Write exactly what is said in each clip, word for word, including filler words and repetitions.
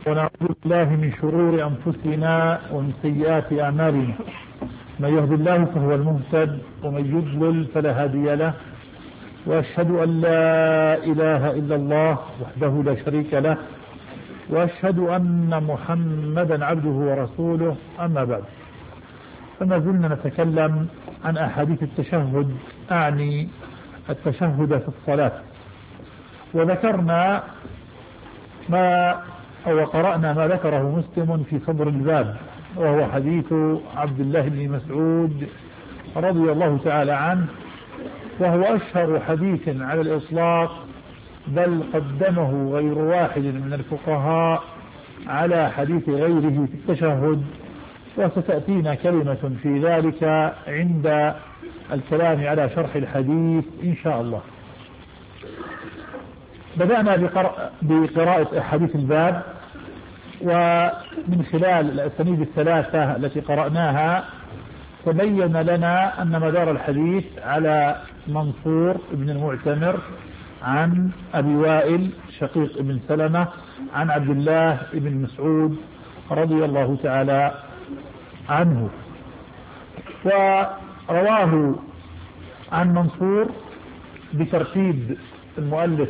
ونعوذ بالله من شرور أنفسنا ومن سيئات أعمالنا. من يهد الله فهو المهتد ومن يضلل فلا هادي له، وأشهد أن لا إله إلا الله وحده لا شريك له، وأشهد أن محمدا عبده ورسوله. أما بعد، فما زلنا نتكلم عن أحاديث التشهد، أعني التشهد في الصلاة، وذكرنا ما أو قرأنا ما ذكره مسلم في صدر الباب، وهو حديث عبد الله بن مسعود رضي الله تعالى عنه، وهو أشهر حديث على الإطلاق، بل قدمه غير واحد من الفقهاء على حديث غيره في التشهد، وستأتينا كلمة في ذلك عند الكلام على شرح الحديث إن شاء الله. بدأنا بقراءة أحاديث الباب، ومن خلال الأسانيد الثلاثة التي قرأناها تبين لنا أن مدار الحديث على منصور بن المعتمر عن أبي وائل شقيق بن سلمة عن عبد الله بن مسعود رضي الله تعالى عنه. ورواه عن منصور بترتيب المؤلف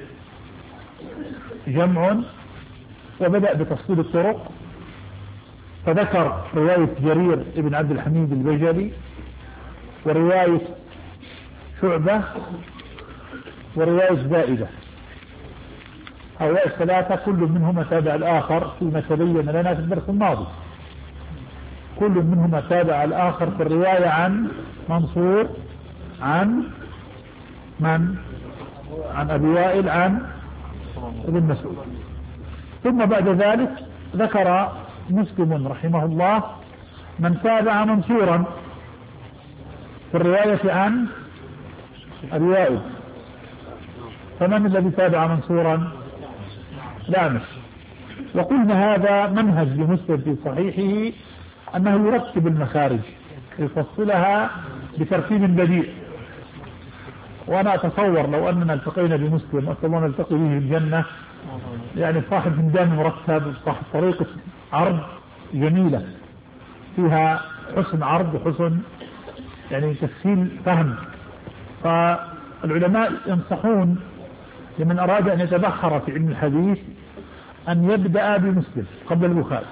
جمع، وبدأ بتفصيل الطرق، فذكر رواية جرير بن عبد الحميد البجلي، ورواية شعبة، ورواية زائدة. هؤلاء الثلاثة كل منهما تابع الآخر فيما تبين لنا في الدرس الماضي، كل منهما تابع الآخر في الرواية عن منصور عن من عن أبي وائل عن ابن مسعود. ثم بعد ذلك ذكر مسلم رحمه الله من تابع منصورا في الرواية عن أبي وائل. فمن الذي تابع منصورا؟ الأعمش. وقلنا هذا منهج لمسلم في صحيحه، أنه يرتب المخارج، يفصلها بترتيب بديع. وأنا أتصور لو أننا التقينا بمسلم أسأل الله نلتقي به في الجنة، يعني صاحب فنجان مرتب، صاحب طريقة عرض جميلة فيها حسن عرض وحسن يعني تسهيل فهم. فالعلماء ينصحون لمن أراد أن يتبحر في علم الحديث أن يبدأ بمسلم قبل البخاري،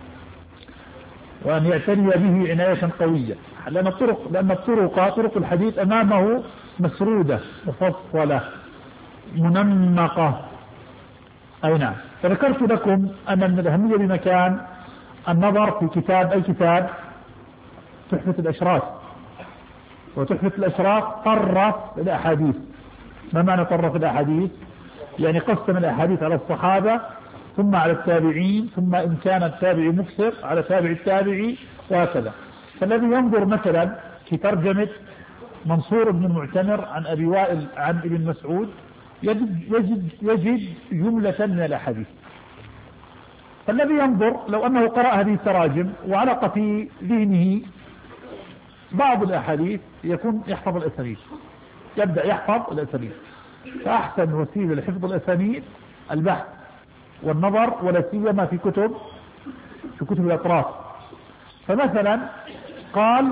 وأن يعتني به عناية قوية، لأن الطرق لأن الطرق طرق الحديث أمامه مسرودة مفصلة منمقة. أي نعم. فذكرت لكم أن من الأهمية بمكان النظر في كتاب أي كتاب تحفة الأشراف، وتحفة الأشراف طرف الأحاديث. ما معنى طرف الأحاديث؟ يعني قسم الأحاديث على الصحابة، ثم على التابعين، ثم إن كان التابعي مكثر على تابع التابعي، وهكذا. فالذي ينظر مثلا في ترجمة منصور بن المعتمر عن أبي وائل عن ابن مسعود يجد, يجد, يجد جملة من الأحاديث. فالذي ينظر لو أنه قرأ هذه التراجم وعلق في ذهنه بعض الأحاديث يكون يحفظ الأسانيد، يبدأ يحفظ الأسانيد. فأحسن وسيلة لحفظ الأسانيد البحث والنظر، ولا سيما في كتب في كتب الأطراف. فمثلا قال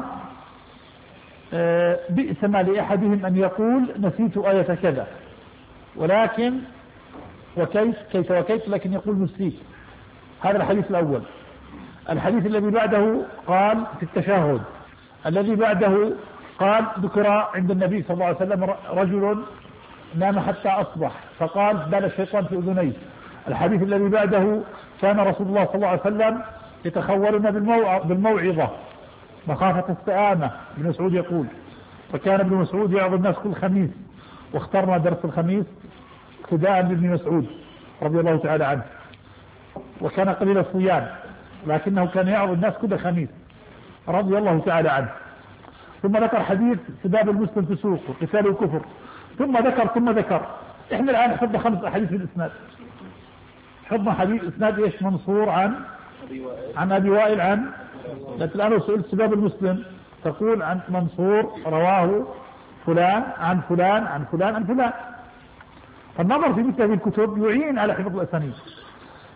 بئس ما لأحدهم أن يقول نسيت آية كذا، ولكن وكيف كيف وكيف لكن يقول نسيت. هذا الحديث الأول. الحديث الذي بعده قال في التشهد. الذي بعده قال ذكر عند النبي صلى الله عليه وسلم رجل نام حتى أصبح فقال بال الشيطان في أذنيه. الحديث الذي بعده كان رسول الله صلى الله عليه وسلم يتخولنا بالموعظة مخافة السآمة. ابن مسعود يقول فكان ابن مسعود يعظ الناس كل خميس، واخترنا درس الخميس اقتداء بابن مسعود رضي الله تعالى عنه، وكان قليل الصيام لكنه كان يعظ الناس كل خميس رضي الله تعالى عنه. ثم ذكر حديث سباب المسلم فسوق وقتال الكفر، ثم ذكر ثم ذكر احنا الآن حفظنا خمس أحاديث في الإسناد. حفظنا حديث إسناد ايش؟ منصور عن عن أبي وائل عن، لكن الآن سئلت سباب المسلم تقول عن منصور رواه فلان عن فلان عن فلان عن فلان. فالنظر في مثل هذه الكتب يعين على حفظ الأسانيد.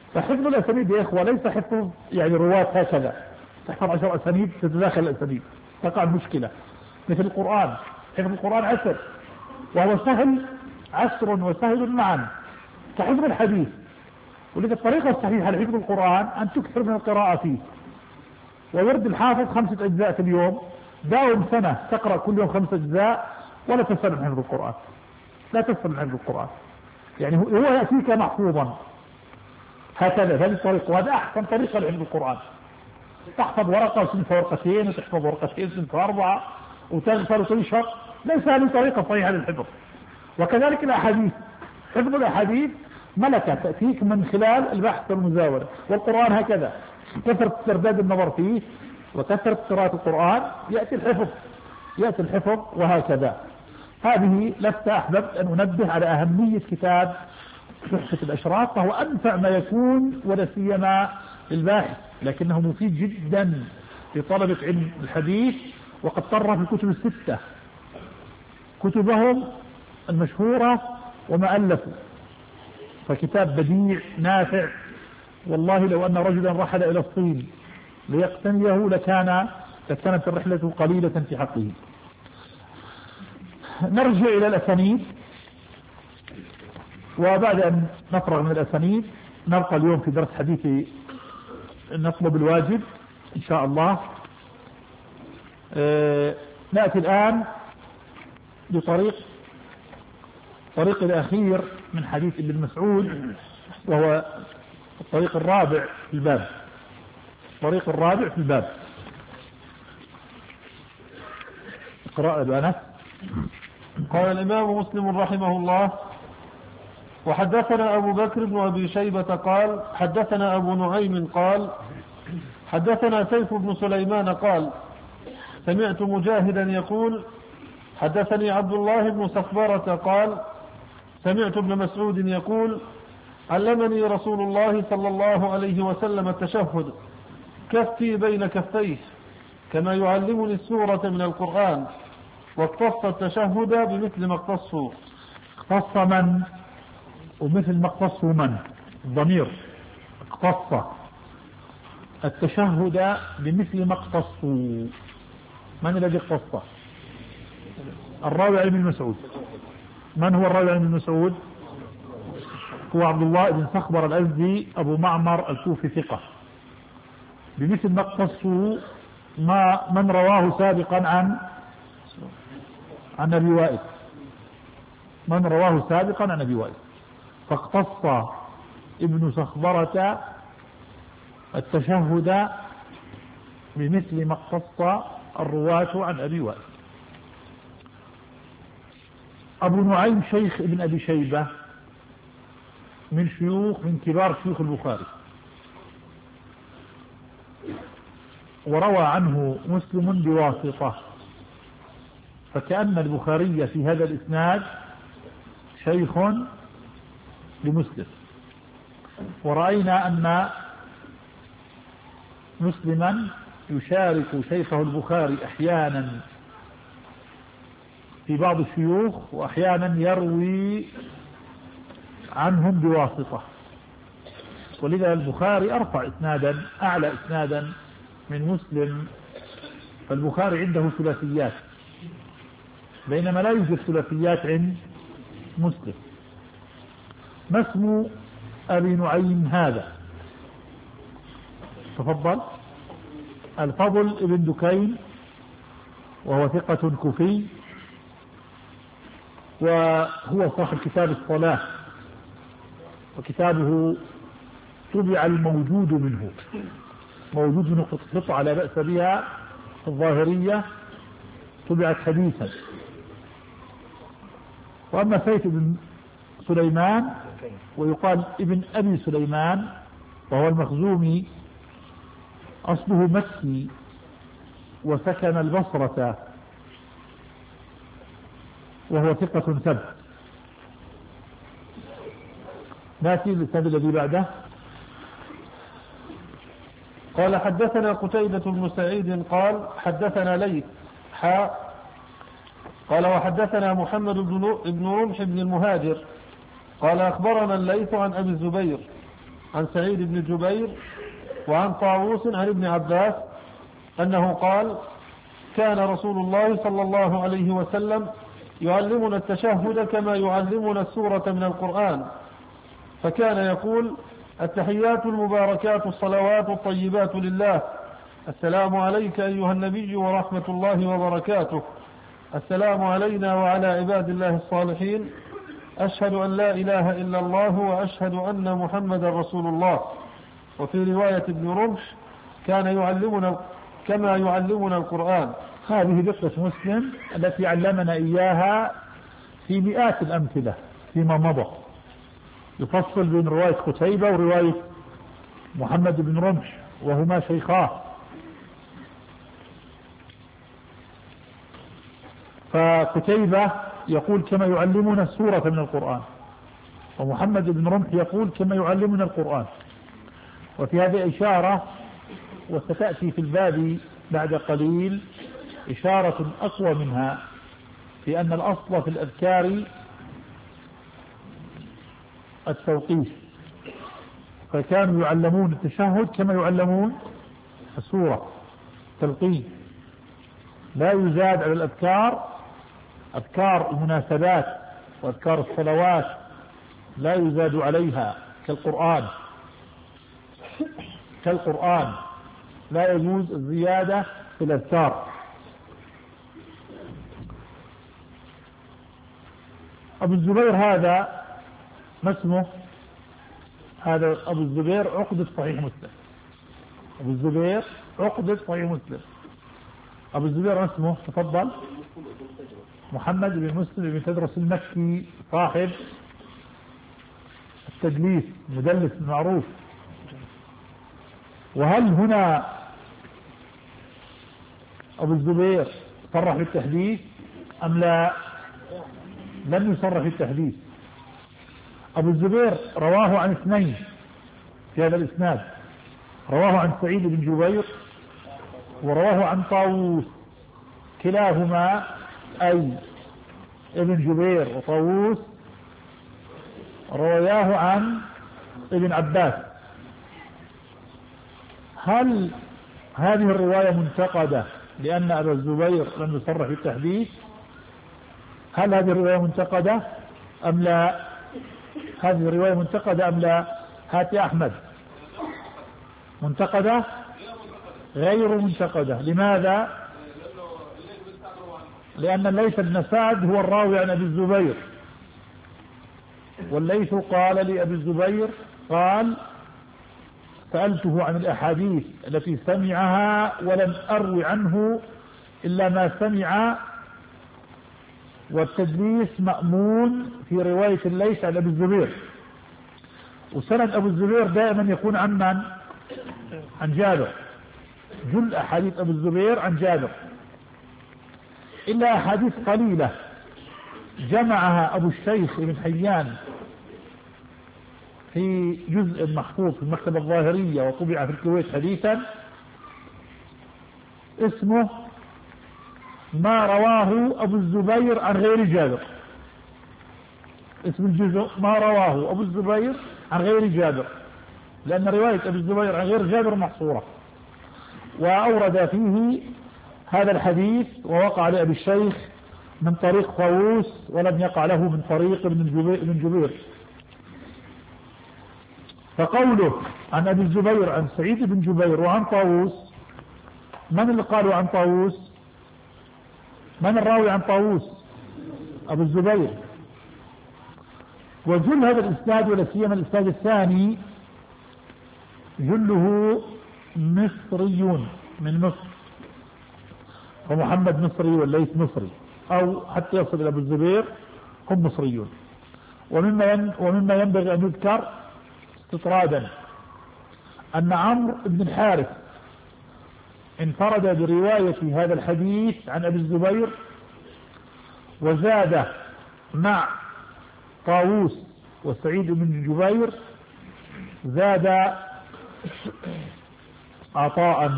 فحفظ الأسانيد يا إخوة ليس حفظ يعني رواة هكذا تحفظ عشر أسانيد تتداخل الأسانيد تقع المشكلة. مثل القرآن، حفظ القرآن عسر، وهو سهل، عسر وسهل معا كحفظ الحديث. ولذا الطريقة الصحيحة لحفظ القرآن أن تكثر من القراءة فيه. وورد الحافظ خمسة أجزاء في اليوم، داوم سنة تقرأ كل يوم خمسة أجزاء ولا تسأل من حفظ القرآن، لا تسأل من حفظ القرآن، يعني هو يأتيك محفوظا هكذا. هذه الطريقة، وهذا أحسن طريقة لحفظ القرآن. تحفظ ورقة وتنسى ورقتين، وتحفظ ورقتين وتنسى أربعة، وتغفل وتنشر. ليس هذه طريقة صحيحة للحفظ. وكذلك الأحاديث، حفظ الأحاديث ملكة تأتيك من خلال البحث والمزاولة. والقرآن هكذا، كثرة استرداد النظر فيه وكثرة قراءة القرآن يأتي الحفظ، يأتي الحفظ وهكذا. هذه لفتة أحببت أن أنبه على أهمية كتاب تحفة الأشراف، فهو أنفع ما يكون ولا سيما للباحث، لكنه مفيد جدا لطلبة علم الحديث. وقد طر في الكتب الستة كتبهم المشهورة وما ألفوا، فكتاب بديع نافع. والله لو أن رجلا رحل إلى الصين ليقتنيه لكان لكانت الرحلة قليلة في حقه. نرجع إلى الأسانيد، وبعد أن نفرغ من الأسانيد نبقى اليوم في درس حديث نطلب الواجب إن شاء الله. آه نأتي الآن بطريق الطريق الأخير من حديث ابن مسعود، وهو الطريق الرابع في الباب. الطريق الرابع في الباب. اقرأ أبانا. قال الإمام مسلم رحمه الله: وحدثنا أبو بكر بن أبي شيبة قال حدثنا أبو نعيم قال حدثنا سيف بن سليمان قال سمعت مجاهدا يقول حدثني عبد الله بن صخبرة قال سمعت ابن مسعود يقول علمني رسول الله صلى الله عليه وسلم التشهد كفي بين كفيه كما يعلمني السورة من القرآن، واقتص التشهد بمثل ما اقتصوا. اقتص من ومثل ما اقتصوا من الضمير اقتص التشهد بمثل ما اقتصوا. من الذي اقتص؟ الراوي عن ابن مسعود. من هو الراوي عن ابن مسعود؟ هو عبد الله بن صخبر الأزدي أبو معمر الكوفي ثقة. بمثل ما اقتصوا ما من رواه سابقا عن عن أبي وائل، من رواه سابقا عن أبي وائل. فاقتص ابن صخبرة التشهد بمثل ما اقتص الرواة عن أبي وائل. أبو نعيم شيخ ابن أبي شيبة من شيوخ من كبار شيوخ البخاري، وروى عنه مسلم بواسطة، فكأن البخاري في هذا الإسناد شيخ لمسلم. ورأينا أن مسلما يشارك شيخه البخاري أحيانا في بعض الشيوخ، وأحيانا يروي عنهم بواسطة. ولذا البخاري أرفع إسنادا، أعلى إسنادا من مسلم. فالبخاري عنده ثلاثيات، بينما لا يوجد ثلاثيات عند مسلم. ما اسم أبي نعيم هذا؟ تفضل. الفضل ابن دكين، وهو ثقة كوفي، وهو صاحب كتاب الصلاة، وكتابه طبع الموجود منه، موجود منه قطعة لا بأس بها الظاهرية، طبعت حديثا. وأما سيف بن سليمان ويقال ابن أبي سليمان، وهو المخزومي، أصله مكي وسكن البصرة، وهو ثقة ثبت. ناتي للسند الذي بعده. قال حدثنا قتيبة بن سعيد قال حدثنا ليث حاء قال وحدثنا محمد بن رمح بن المهاجر قال أخبرنا الليث عن أبي الزبير عن سعيد بن جبير وعن طاووس عن ابن عباس أنه قال كان رسول الله صلى الله عليه وسلم يعلمنا التشهد كما يعلمنا السورة من القرآن، فكان يقول التحيات المباركات الصلوات الطيبات لله، السلام عليك أيها النبي ورحمة الله وبركاته، السلام علينا وعلى عباد الله الصالحين، أشهد أن لا إله إلا الله وأشهد أن محمد رسول الله. وفي رواية ابن رمح كان يعلمنا كما يعلمنا القرآن. هذه دقة مسلم التي علمنا إياها في مئات الأمثلة فيما مضى، يفصل بين رواية قتيبة ورواية محمد بن رمح وهما شيخاه. فقتيبة يقول كما يعلمنا السورة من القرآن، ومحمد بن رمح يقول كما يعلمنا القرآن. وفي هذه إشارة، وستأتي في الباب بعد قليل إشارة أقوى منها، في أن الأصل في الأذكار التوقيف، فكانوا يعلمون التشهد كما يعلمون السورة تلقين، لا يزاد على الأذكار. أذكار المناسبات وأذكار الصلوات لا يزاد عليها كالقرآن كالقرآن لا يجوز الزيادة في الأذكار. أبو الزبير هذا ما اسمه؟ هذا أبو الزبير عقدة صحيح مسلم. أبو الزبير عقدة صحيح مسلم. أبو الزبير ما اسمه؟ تفضل. محمد بن مسلم بن تدرس المكي صاحب التدليس، مدلس معروف. وهل هنا أبو الزبير صرح بالتحديث أم لا؟ لم يصرح بالتحديث. أبو الزبير رواه عن اثنين في هذا الإسناد، رواه عن سعيد بن جبير ورواه عن طاووس، كلاهما أي ابن جبير وطاووس رواه عن ابن عباس. هل هذه الرواية منتقدة لأن أبا الزبير لم يصرح بالتحديث؟ هل هذه الرواية منتقدة أم لا؟ هذه الرواية منتقدة أم لا؟ هات يا أحمد. منتقدة؟ غير منتقدة. لماذا؟ لأن الليث بن سعد هو الراوي عن أبي الزبير، والليث قال لأبي الزبير قال سألته عن الأحاديث التي سمعها ولم أروي عنه إلا ما سمع، والتدليس مأمون في رواية الليث عن أبي الزبير. وسند أبو الزبير دائما يكون عن من؟ عن جابر. جل أحاديث أبو الزبير عن جابر، إلا أحاديث قليلة جمعها أبو الشيخ ابن حيان في جزء محفوظ في المكتبة الظاهرية وطبع في الكويت حديثا، اسمه ما رواه أبو الزبير عن غير جابر. اسم الجزء ما رواه أبو الزبير عن غير جابر، لأن رواية أبو الزبير عن غير جابر محصورة. وأورد فيه هذا الحديث ووقع لأبي الشيخ من طريق طاووس، ولم يقع له من طريق ابن جبير. فقوله عن أبي الزبير عن سعيد بن جبير وعن طاووس، من اللي قالوا عن طاووس؟ من الراوي عن طاووس؟ أبو الزبير. وجل هذا الإسناد ولا سيما الإسناد الثاني جله مصريون من مصر، ومحمد مصري والليث مصري، أو حتى يصل إلى أبو الزبير هم مصريون. ومما ومما ينبغي أن يذكر استطرادا أن عمرو بن الحارث انفرد برواية هذا الحديث عن أبي الزبير، وزاد مع طاووس وسعيد بن جبير زاد عطاء.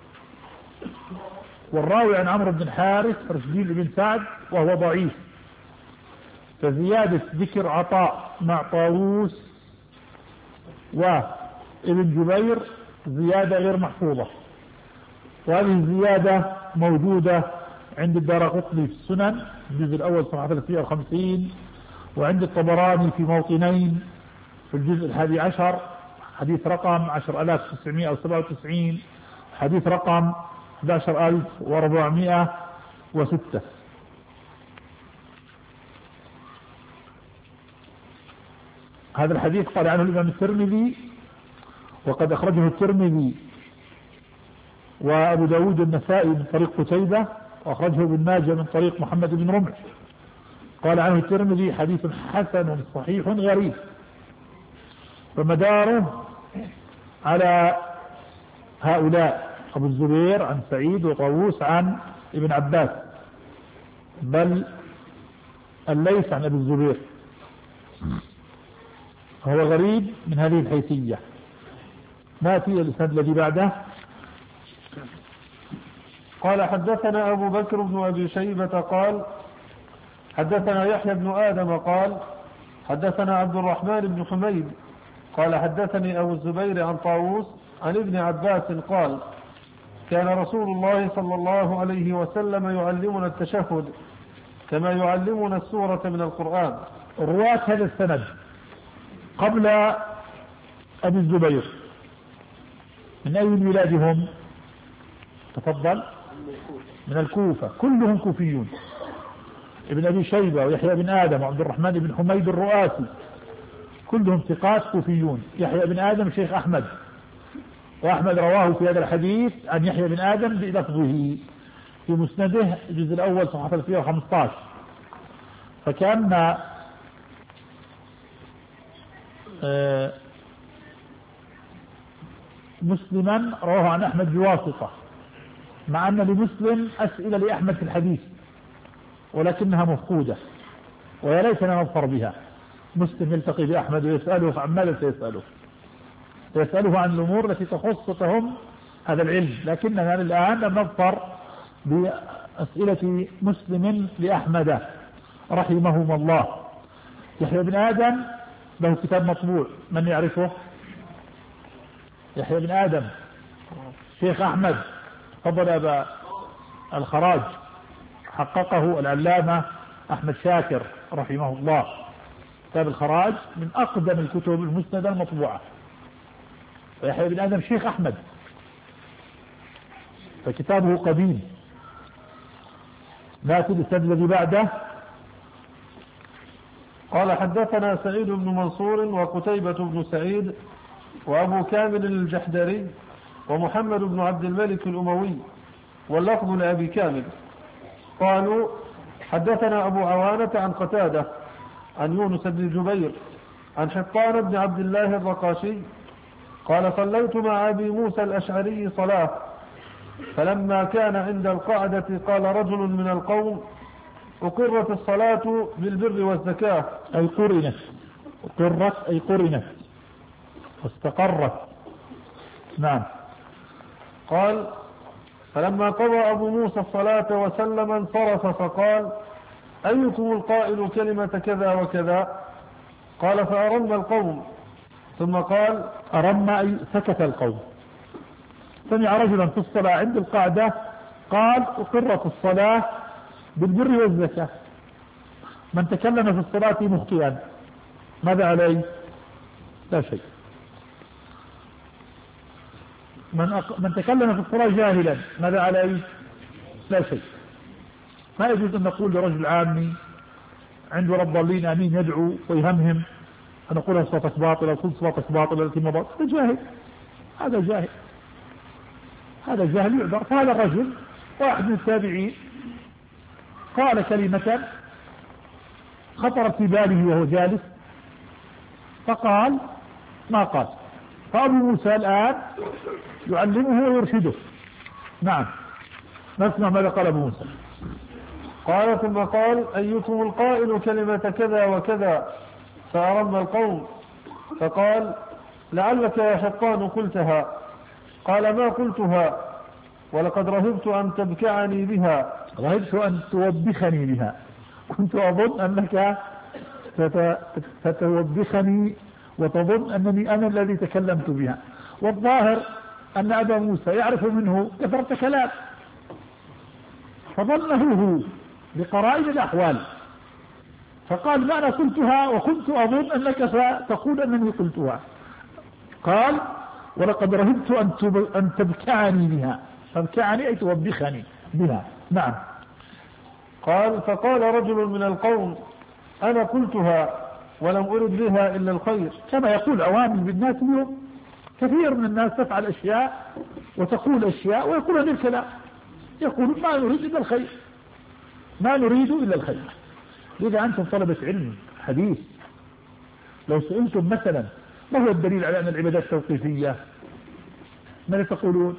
والراوي عن عمرو بن الحارث رشدين بن سعد وهو ضعيف، فزيادة ذكر عطاء مع طاووس وابن جبير زيادة غير محفوظة، وهذه الزيادة موجودة عند الدارقطني في السنن الجزء الأول صفحة ثلاثمائة وخمسين، وعند الطبراني في موطنين في الجزء الحادي عشر حديث رقم عشرة آلاف وتسعمائة وسبعة وتسعين، حديث رقم أحد عشر ألف وأربعمائة وستة. هذا الحديث قال عنه الإمام الترمذي، وقد أخرجه الترمذي وأبو داود النسائي من طريق قتيبة، وأخرجه ابن ماجه من طريق محمد بن رمح. قال عنه الترمذي حديث حسن صحيح غريب، فمداره على هؤلاء أبو الزبير عن سعيد وطاووس عن ابن عباس، بل الليث عن ابي الزبير، هو غريب من هذه الحيثية. نأتي الإسناد الذي بعده. قال حدثنا أبو بكر بن أبي شيبة قال حدثنا يحيى بن آدم قال حدثنا عبد الرحمن بن حميد قال حدثني أبو الزبير عن طاووس عن ابن عباس قال كان رسول الله صلى الله عليه وسلم يعلمنا التشهد كما يعلمنا السورة من القرآن. رواة هذا السند قبل أبي الزبير من أي البلاد هم؟ تفضل. من الكوفة، كلهم كوفيون. ابن أبي شيبة ويحيى بن آدم وعبد الرحمن بن حميد الرؤاسي كلهم ثقات كوفيون. يحيى بن آدم شيخ أحمد، وأحمد رواه في هذا الحديث عن يحيى بن آدم بلفظه في مسنده الجزء الأول صفحة ثلاثمائة وخمسة عشر. فكان مسلما رواه عن أحمد بواسطة، مع أن لمسلم أسئلة لأحمد في الحديث ولكنها مفقودة، ويا ليتنا نظفر بها. مسلم يلتقي بأحمد ويسأله عن ماذا سيسأله؟ سيسأله عن الأمور التي تخصهم هذا العلم، لكننا الآن لم نظفر بأسئلة مسلم لأحمد رحمهما الله. يحيى بن آدم له كتاب مطبوع، من يعرفه؟ يحيى بن آدم شيخ أحمد فضل أبا الخراج، حققه العلامة أحمد شاكر رحمه الله. كتاب الخراج من أقدم الكتب المسندة المطبوعة. ويحيى بن آدم شيخ أحمد، فكتابه قديم. نأتي الإسناد الذي بعده. قال حدثنا سعيد بن منصور وقتيبة بن سعيد وأبو كامل الجحدري ومحمد بن عبد الملك الأموي، واللفظ لأبي كامل. قالوا حدثنا أبو عوانة عن قتادة عن يونس بن جبير عن حطان بن عبد الله الرقاشي قال صليت مع أبي موسى الأشعري صلاة، فلما كان عند القعدة قال رجل من القوم أقرت الصلاة بالبر والزكاة. أي قرنت، أقرت أي قرنت واستقرت. نعم. قال فلما قضى أبو موسى الصلاة وسلم انصرف فقال أيكم القائل كلمة كذا وكذا؟ قال فأرم القوم، ثم قال أرم أي سكت القوم. سمع رجلا في الصلاة عند القعدة قال أقرت الصلاة بالبر والزكاة. من تكلم في الصلاة مخطئا ماذا عليه؟ لا شيء. من, أق... من تكلم في الصلاة جاهلا ماذا عليه؟ لا شيء. ما يجوز أن نقول لرجل عامي عنده رب ضالين أمين يدعو ويهمهم أن نقول صلاتك باطلة وكل صلاتك باطلة التي مضت. هذا جاهل، هذا جاهل، هذا جاهل يعذر. فهذا الرجل واحد من التابعين قال كلمة خطرت في باله وهو جالس فقال ما قال. فأبو موسى الآن يعلمه ويرشده. نعم، نسمع ماذا قال أبو موسى. قال ثم قال أيكم القائل كلمة كذا وكذا؟ فأرم القوم، فقال لعلك يا حطان قلتها. قال ما قلتها، ولقد رهبت أن تبكعني بها. رهبت أن توبخني بها، كنت أظن أنك ستوبخني وتظن أنني أنا الذي تكلمت بها، والظاهر أن أبا موسى يعرف منه كثرة كلام، فظنه هو بقرائن الأحوال، فقال ما أنا قلتها وكنت أظن أنك ستقول أنني قلتها. قال ولقد رهبت أن تبكعني بها، تبكعني أي توبخني بها. نعم. قال فقال رجل من القوم أنا قلتها ولم أرد بها إلا الخير. كما يقول عوام بالناس اليوم، كثير من الناس تفعل أشياء وتقول أشياء ويقولون الكلام، يقولون ما نريد إلا الخير، ما نريد إلا الخير. إذا أنتم طلبة علم حديث لو سئلتم مثلا ما هو الدليل على أن العبادات توقيفية، ماذا تقولون؟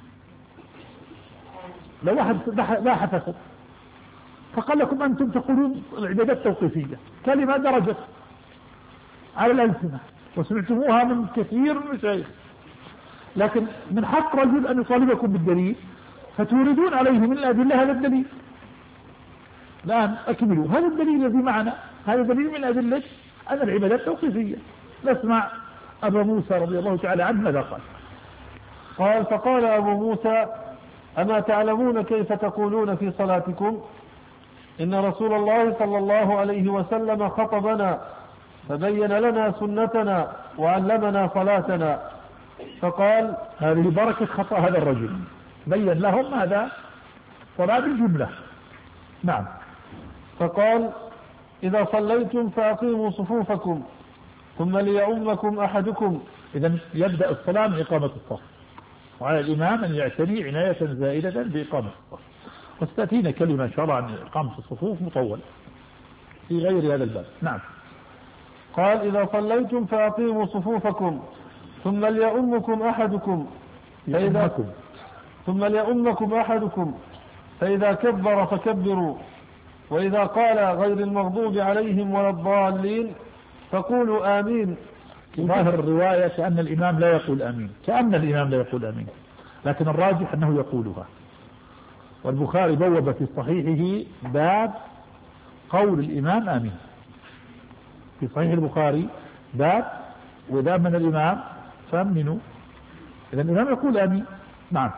لو واحد باحثكم فقال لكم أنتم تقولون العبادات توقيفية، كلمة درجت على الألسنة وسمعتموها من كثير من المشايخ، لكن من حق رجل أن يطالبكم بالدليل فتوردون عليه من الأدلة هذا الدليل. الآن أكملوا هذا الدليل الذي معنا، هذا دليل من أدلة أن العبادات توقيفية. نسمع أبا موسى رضي الله تعالى عنه ماذا قال. قال فقال أبو موسى أما تعلمون كيف تقولون في صلاتكم؟ إن رسول الله صلى الله عليه وسلم خطبنا فبين لنا سنتنا وعلمنا صلاتنا. فقال هذه بركة خطأ هذا الرجل، بين لهم هذا صلاة الجملة. نعم. فقال إذا صليتم فأقيموا صفوفكم ثم ليؤمكم أحدكم. إذا يبدأ الصلاة من إقامة الصف، وعلى الإمام أن يعتني عناية زائدة بإقامة الصف، وستأتينا كلمة إن شاء الله عن إقامة الصفوف مطولة في غير هذا الباب. نعم. قال إذا صليتم فأقيموا صفوفكم ثم ليؤمكم أحدكم فإذا ثم ليؤمكم أحدكم فإذا كبر فكبروا، وإذا قال غير المغضوب عليهم ولا الضالين فقولوا آمين. ظاهر الرواية كأن الإمام لا يقول آمين، كأن الإمام لا يقول آمين، لكن الراجح أنه يقولها. والبخاري بوب في صحيحه باب قول الإمام آمين، في صحيح البخاري باب وإذا من الإمام فأمنوا، إذا الإمام يقول آمين. نعم.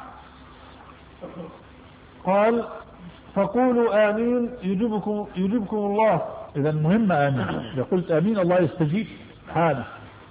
قال فقولوا آمين يجبكم, يجبكم الله. إذا المهم آمين، إذا قلت آمين الله يستجيب حاله.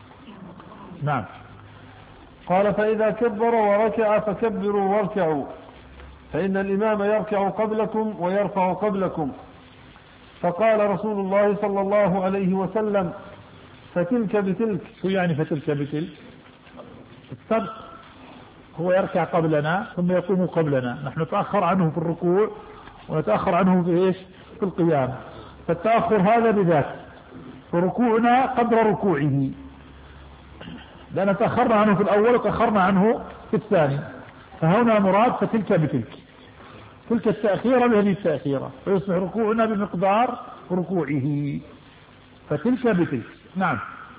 نعم. قال فإذا كبر وركع فكبروا واركعوا، فإن الإمام يركع قبلكم ويرفع قبلكم. فقال رسول الله صلى الله عليه وسلم فتلك بتلك. شو يعني فتلك بتلك؟ السبق، هو يركع قبلنا ثم يقوم قبلنا، نحن نتأخر عنه في الركوع ونتأخر عنه في إيش؟ في القيام، فالتأخر هذا بذات، فركوعنا قدر ركوعه، لأن تأخرنا عنه في الأول وتأخرنا عنه في الثاني، فهنا مراد فتلك بتلك، تلك التأخيرة بهذه التأخيرة، فيصبح ركوعنا بمقدار ركوعه، فتلك بتلك. نعم.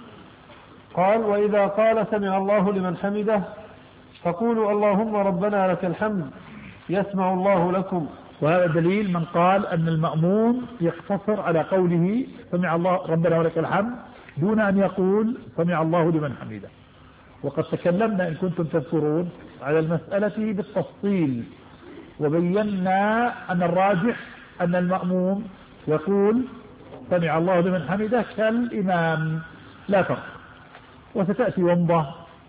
قال وإذا قال سمع الله لمن حمده فقولوا اللهم ربنا لك الحمد يسمع الله لكم. وهذا دليل من قال أن المأموم يقتصر على قوله سمع الله ربنا ولك الحمد دون أن يقول سمع الله لمن حمده. وقد تكلمنا إن كنتم تذكرون على المسألة بالتفصيل، وبينا أن الراجح أن المأموم يقول سمع الله لمن حمده كالإمام لا فرق، وستأتي ومضة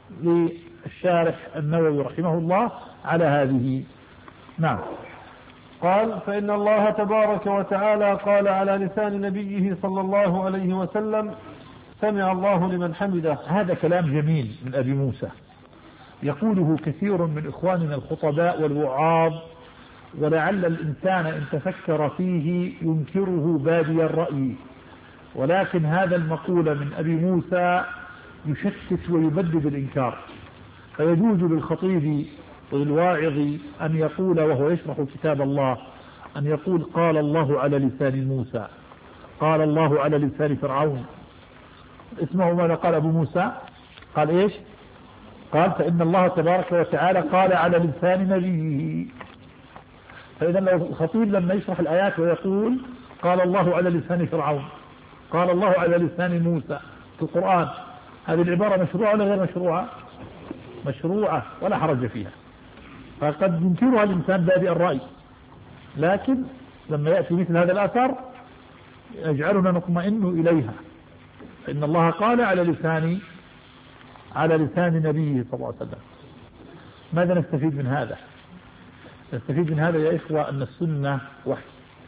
للشارح النووي رحمه الله على هذه. نعم. قال فإن الله تبارك وتعالى قال على لسان نبيه صلى الله عليه وسلم سمع الله لمن حمده. هذا كلام جميل من أبي موسى يقوله كثير من إخواننا الخطباء والوعاظ، ولعل الإنسان إن تفكر فيه ينكره بادي الرأي، ولكن هذا المقول من أبي موسى يشتت ويبدد الإنكار، فيجوز للخطيب وللواعظ أن يقول وهو يشرح كتاب الله أن يقول قال الله على لسان موسى، قال الله على لسان فرعون. اسمه ماذا قال أبو موسى؟ قال إيش؟ قال فإن الله تبارك وتعالى قال على لسان نبيه. فإذا لو الخطيب لما يشرح الآيات ويقول قال الله على لسان فرعون، قال الله على لسان موسى في القرآن، هذه العبارة مشروعة ولا غير مشروعة؟ مشروعة ولا حرج فيها، فقد ينكرها الإنسان بادئ الرأي، لكن لما يأتي مثل هذا الأثر يجعلنا نطمئن إليها، فإن الله قال على لسان على لسان نبيه صلى الله عليه وسلم. ماذا نستفيد من هذا؟ نستفيد من هذا يا إخوة أن السنة وحي،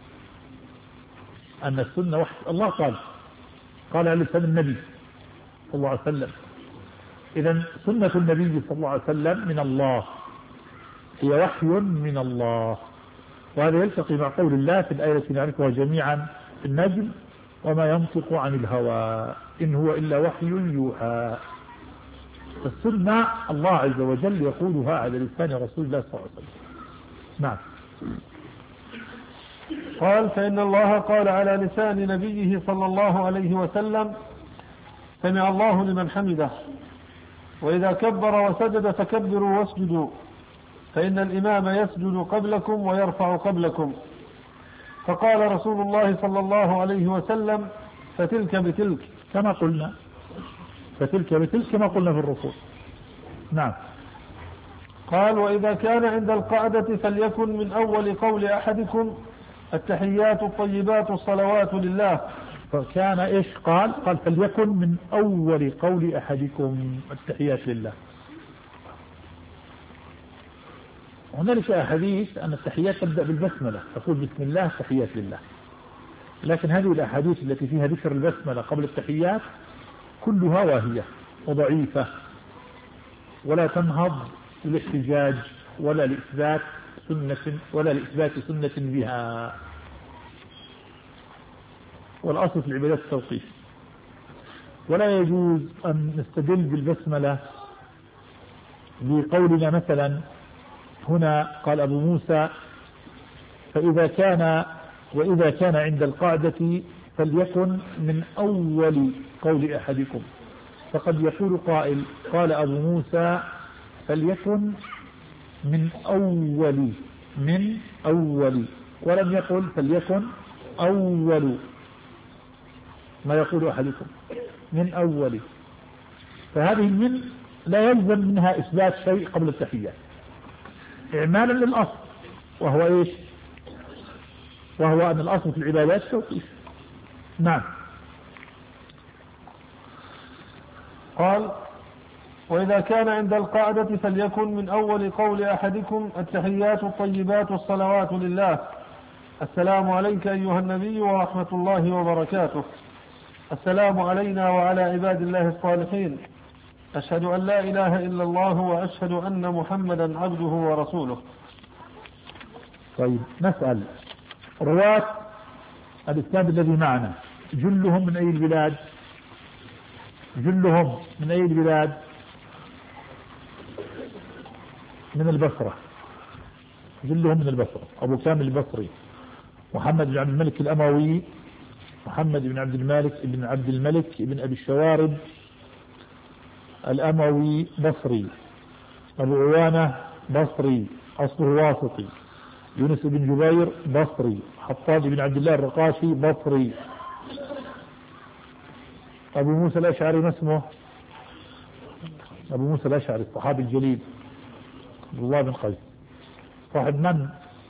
أن السنة وحي. الله قال قال على لسان النبي صلى الله عليه وسلم، إذن سنة النبي صلى الله عليه وسلم من الله، هي وحي من الله. وهذا يلتقي مع قول الله في الآية التي نعرفها جميعا في النجم: وما ينطق عن الهوى إن هو إلا وحي يوحى. السنة الله عز وجل يقولها على لسان رسول الله صلى الله عليه وسلم. نعم. قال: فإن الله قال على لسان نبيه صلى الله عليه وسلم: سمع الله لمن حمده، وإذا كبر وسجد فكبروا واسجدوا، فإن الإمام يسجد قبلكم ويرفع قبلكم. فقال رسول الله صلى الله عليه وسلم: فتلك بتلك، كما قلنا، فتلك بتلك كما قلنا في الركوع. نعم. قال: وإذا كان عند القعدة فليكن من أول قول أحدكم التحيات الطيبات الصلوات لله. فكان إيش قال؟ قال: فليكن من أول قول أحدكم التحيات لله. هنالك أحاديث أن التحيات تبدأ بالبسملة، تقول بسم الله تحيات لله، لكن هذه الأحاديث التي فيها ذكر البسملة قبل التحيات كلها واهية وضعيفة، ولا تنهض للاحتجاج ولا لإثبات سنة ولا لإثبات سنة بها. والأصل في العبادات التوقيف، ولا يجوز أن نستدل بالبسملة بقولنا مثلا هنا قال أبو موسى: فإذا كان وإذا كان عند القعدة فليكن من أول قول أحدكم. فقد يقول قائل: قال أبو موسى فليكن من أول من أول ولم يقل فليكن أول ما يقول أحدكم من أول. فهذه من لا يلزم منها إثبات شيء قبل التحيات إعمالا للأصل، وهو إيش؟ وهو أن الأصل في العبادات توقيف. نعم. قال: وإذا كان عند القعدة فليكن من أول قول أحدكم التحيات الطيبات الصلوات لله. السلام عليك أيها النبي ورحمة الله وبركاته. السلام علينا وعلى عباد الله الصالحين. أشهد أن لا إله إلا الله وأشهد أن محمدا عبده ورسوله. طيب، نسأل رواة الإسناد الذي معنا جلهم من أي البلاد؟ جلهم من أي البلاد؟ من البصرة. جلهم من البصرة. أبو كامل البصري، محمد بن عبد الملك الأموي، محمد بن عبد الملك بن عبد الملك بن أبي الشوارب الأموي بصري. أبو عوانة بصري أصله واسطي. يونس بن جبير بصري. حطاب بن عبد الله الرقاشي بصري. أبو موسى الأشعري ما اسمه؟ أبو موسى الأشعري الصحابي الجليل عبد الله بن قيس. صاحب من؟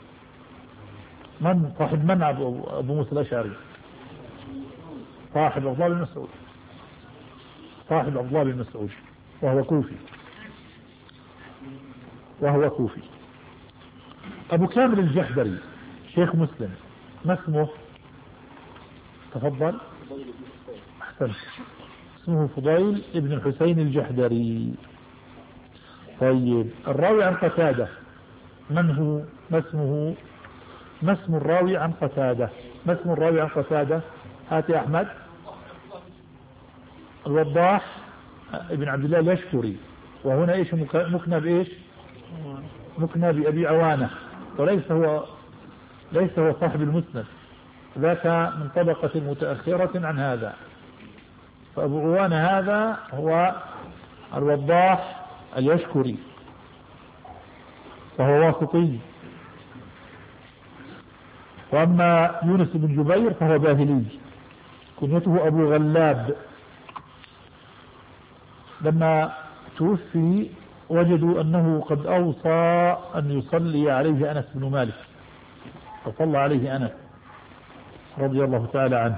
من صاحب من أبو موسى الأشعري؟ صاحب عبد الله بن مسعود. صاحب عبد الله بن مسعود، وهو كوفي وهو كوفي. أبو كامل الجحدري شيخ مسلم ما اسمه؟ تفضل. أحسنت. اسمه فضيل ابن الحسين الجحدري. طيب، الراوي عن قتادة من هو؟ ما اسمه؟ ما اسم الراوي عن قتادة؟ ما اسم الراوي عن قتادة؟ هات يا أحمد. الوضاح ابن عبد الله اليشكري. وهنا ايش مكنى بايش؟ مكنى بأبي عوانة، وليس هو ليس هو صاحب المسند، ذاك من طبقة متأخرة عن هذا. فأبو عوانة هذا هو الوضاح اليشكري، وهو واسطي. وأما يونس بن جبير فهو باهلي، كنيته أبو غلاب. لما توفي وجدوا أنه قد أوصى أن يصلي عليه أنس بن مالك، فصلى عليه أنس رضي الله تعالى عنه.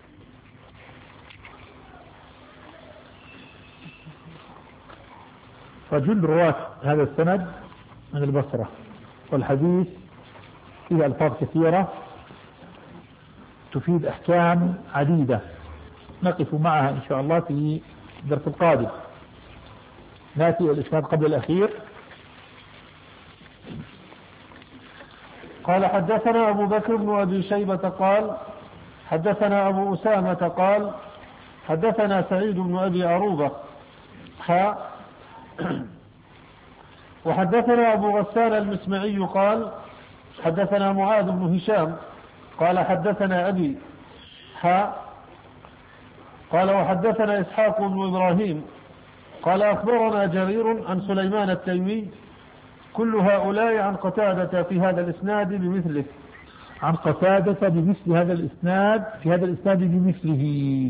فجل رواة هذا السند من البصرة، والحديث فيه ألفاظ كثيرة تفيد أحكام عديدة نقف معها إن شاء الله في الدرس القادم. نأتي الإسناد قبل الأخير. قال حدثنا أبو بكر بن أبي شيبة قال حدثنا أبو أسامة قال حدثنا سعيد بن أبي عروبة حاء وحدثنا أبو غسان المسمعي قال حدثنا معاذ بن هشام قال حدثنا أبي حاء قال وحدثنا إسحاق بن إبراهيم قال أخبرنا جرير عن سليمان التيمي كل هؤلاء عن قتادة في هذا الإسناد بمثله. عن قتادة بمثل هذا الإسناد في هذا الإسناد بمثله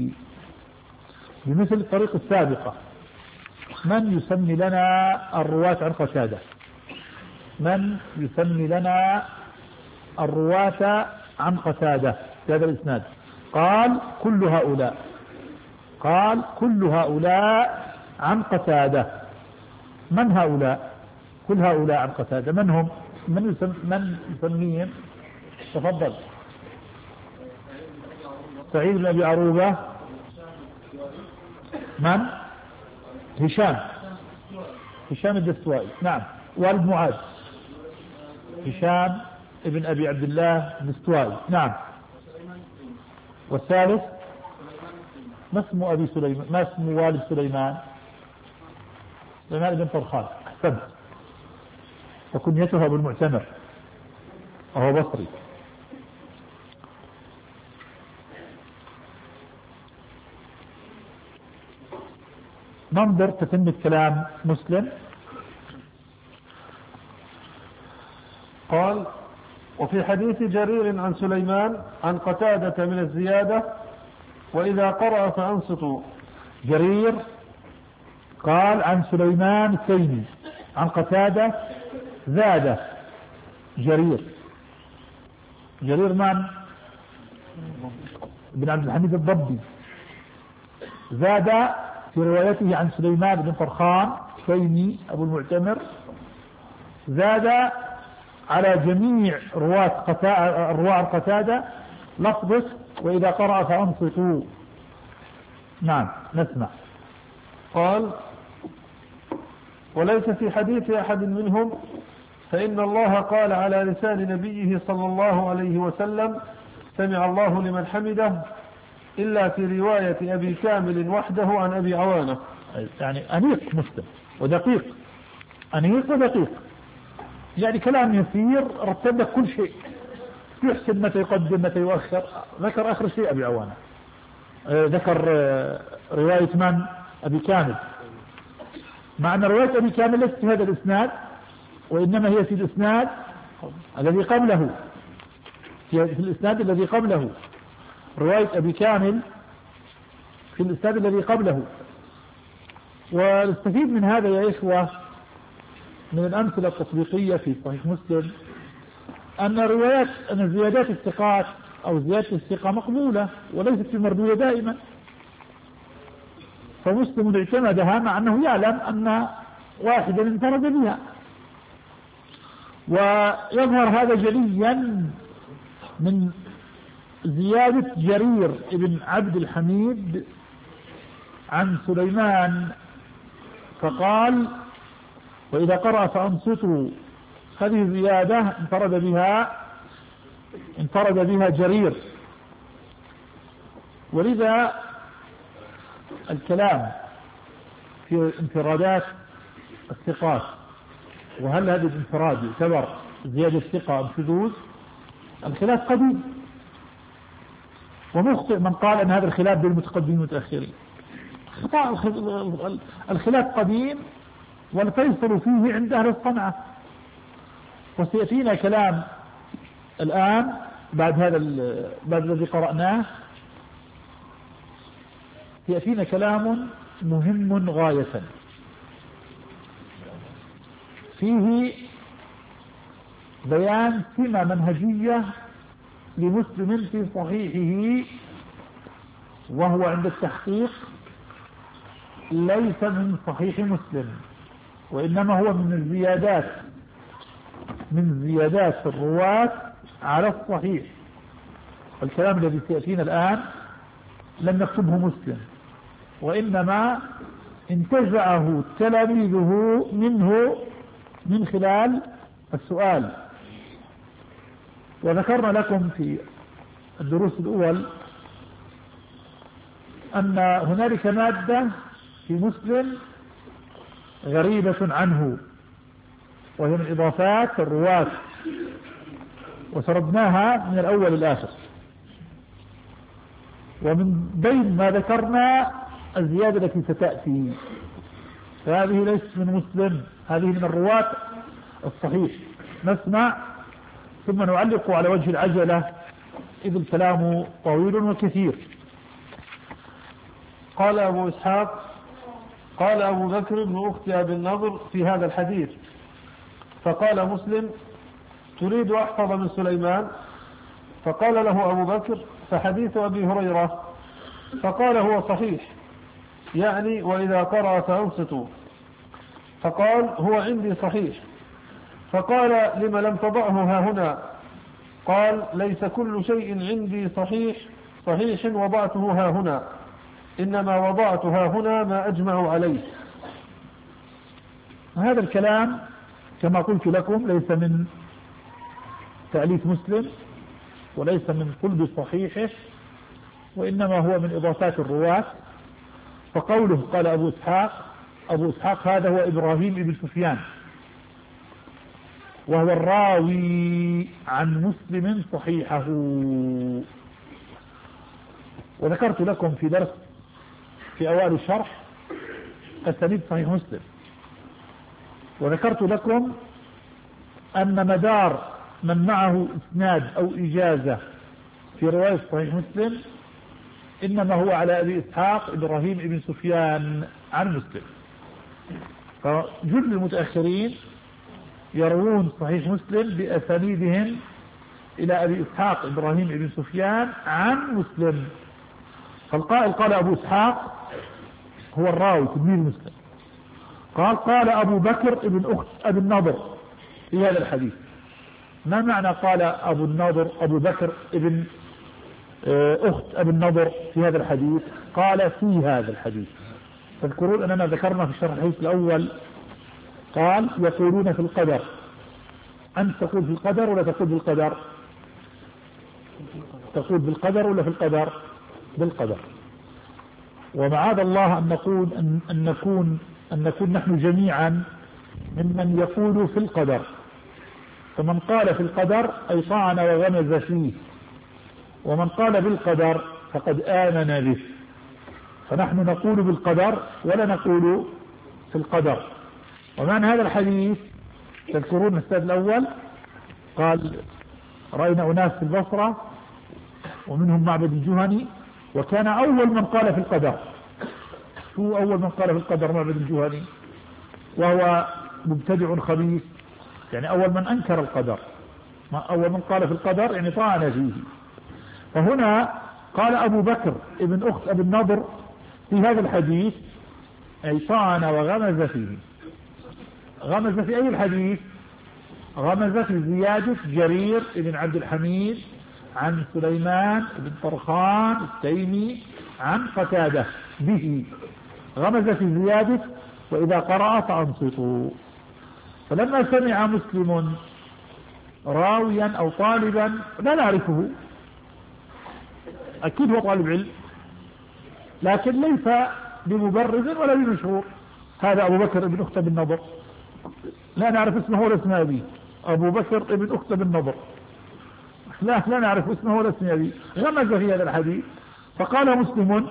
بمثل الطريق السابقة. من يسمي لنا الرواة عن قتادة؟ من يسمي لنا الرواة عن قتادة في هذا الإسناد؟ قال كل هؤلاء قال كل هؤلاء عن قتادة. من هؤلاء؟ كل هؤلاء عن قتادة. من هم؟ من يسمي من يسميهم؟ تفضل. سعيد بن أبي عروبة. من؟ هشام هشام الدستوائي. نعم. والد معاذ هشام ابن أبي عبد الله الدستوائي. نعم. والثالث ما اسم أبي سليمان؟ ما اسم والد سليمان؟ سليمان بن طرخان. أحسنت. وكنيته أبو المعتمر وهو بصري. ننظر تتمة كلام مسلم. قال وفي حديث جرير عن سليمان عن قتادة من الزيادة وإذا قرأ فأنصتوا. جرير قال عن سليمان التيمي عن قتادة زاد جرير جرير من؟ بن عبد الحميد الضبي. زاد في روايته عن سليمان بن طرخان التيمي أبو المعتمر، زاد على جميع رواة الرواة قتادة لفظه وإذا قرأ فأنصتوا. نعم نسمع. قال وليس في حديث أحد منهم فإن الله قال على لسان نبيه صلى الله عليه وسلم سمع الله لمن حمده إلا في رواية أبي كامل وحده عن أبي عوانة. يعني أنيق مسلم ودقيق، أنيق ودقيق، يعني كلام يسير رتب لك كل شيء، يحسن متى يقدم متى يؤخر. ذكر آخر شيء أبي عوانة، ذكر رواية من؟ أبي كامل، مع أن رواية أبي كامل ليست في هذا الإسناد وإنما هي في الإسناد الذي قبله، في الإسناد الذي قبله. رواية أبي كامل في الإسناد الذي قبله. ونستفيد من هذا يا إخوة من الأمثلة التطبيقية في صحيح مسلم أن روايات أن زيادات الثقات أو زيادة الثقة مقبولة وليست في مردودة دائما. فمسلم اعتمدها مع أنه يعلم أن واحدا انفرد بها. ويظهر هذا جليا من زيادة جرير ابن عبد الحميد عن سليمان فقال وإذا قرأ فأنصتوا. هذه زيادة انفرد بها انفرد بها جرير. ولذا الكلام في انفرادات الثقات وهل هذا الانفراد يعتبر زيادة ثقة أم شذوذ، الخلاف قديم، ومخطئ من قال أن هذا الخلاف بين المتقدمين والمتأخرين. الخلاف قديم والفيصل فيه عند أهل الصنعة. وسيأتينا كلام الآن بعد هذا بعد الذي قرأناه، سيأتينا كلام مهم غاية، فيه بيان سمة منهجية لمسلم في صحيحه، وهو عند التحقيق ليس من صحيح مسلم، وإنما هو من الزيادات من زيادات الرواة على الصحيح. الكلام الذي سيأتينا الآن لم يكتبه مسلم، وإنما انتزعه تلاميذه منه من خلال السؤال. وذكرنا لكم في الدروس الأول أن هنالك مادة في مسلم غريبة عنه، وهي من إضافات الرواة، وسردناها من الأول الآخر. ومن بين ما ذكرنا الزيادة التي ستأتي، فهذه ليست من مسلم، هذه من الرواة الصحيح. نسمع ثم نعلق على وجه العجلة إذ الكلام طويل وكثير. قال أبو إسحاق: قال أبو بكر بن أخت أبي النضر في هذا الحديث، فقال مسلم: تريد أحفظ من سليمان؟ فقال له أبو بكر: فحديث أبي هريرة. فقال: هو صحيح، يعني وإذا قرأ فأنصتوا. فقال: هو عندي صحيح. فقال: لم لم تضعه ها هنا؟ قال: ليس كل شيء عندي صحيح صحيح وضعته ها هنا، إنما وضعت ها هنا ما أجمع عليه. هذا الكلام كما قلت لكم ليس من تأليف مسلم، وليس من قلب صحيحه، وإنما هو من إضافات الرواة. فقوله قال أبو إسحاق، أبو إسحاق هذا هو إبراهيم بن سفيان، وهو الراوي عن مسلم صحيحه. وذكرت لكم في درس في أوائل الشرح أسانيد صحيح مسلم، وذكرت لكم أن مدار من معه إسناد أو إجازة في رواية صحيح مسلم إنما هو على أبي إسحاق إبراهيم بن سفيان عن مسلم. فجل المتأخرين يروون صحيح مسلم بأسانيدهم إلى أبي إسحاق إبراهيم بن سفيان عن مسلم. فالقائل قال أبو إسحاق هو الراوي تلميذ مسلم. قال قال أبو بكر ابن أخت أبي النضر في هذا الحديث. ما معنى قال أبو النضر أبو بكر ابن أخت أبي النضر في هذا الحديث؟ قال في هذا الحديث. تذكرون أننا ذكرنا في الشرح الحديث الأول قال يقولون في القدر. أنت تقول في القدر ولا تقول بالقدر؟ تقول بالقدر ولا في القدر؟ بالقدر. ومعاذ الله أن نقول أن, أن نكون أن نكون نحن جميعا ممن يقول في القدر. فمن قال في القدر أي طعن وغمز فيه، ومن قال بالقدر فقد آمن به. فنحن نقول بالقدر ولا نقول في القدر. ومعنى هذا الحديث تذكرون الأستاذ الأول قال رأينا أناس في البصرة ومنهم معبد الجهني، وكان أول من قال في القدر. شو أول من قال في القدر؟ معبد الجهني، وهو مبتدع خبيث، يعني أول من أنكر القدر. أول من قال في القدر يعني طعن فيه. فهنا قال أبو بكر ابن أخت أبي النضر في هذا الحديث أي طعن وغمز فيه. غمز في أي الحديث؟ غمز في زيادة جرير بن عبد الحميد عن سليمان بن طرخان التيمي عن قتادة به. غمز في زيادة وإذا قرأ فأنصتوا. فلما سمع مسلم راويا أو طالبا لا نعرفه، أكيد هو طالب علم لكن ليس بمبرز ولا بمشهور، هذا أبو بكر ابن أخت أبي النضر، لا نعرف اسمه ولا اسم أبيه. أبو بكر ابن أخت أبي النضر لا لا نعرف اسمه ولا اسم أبيه. غمز في هذا الحديث. فقال مسلم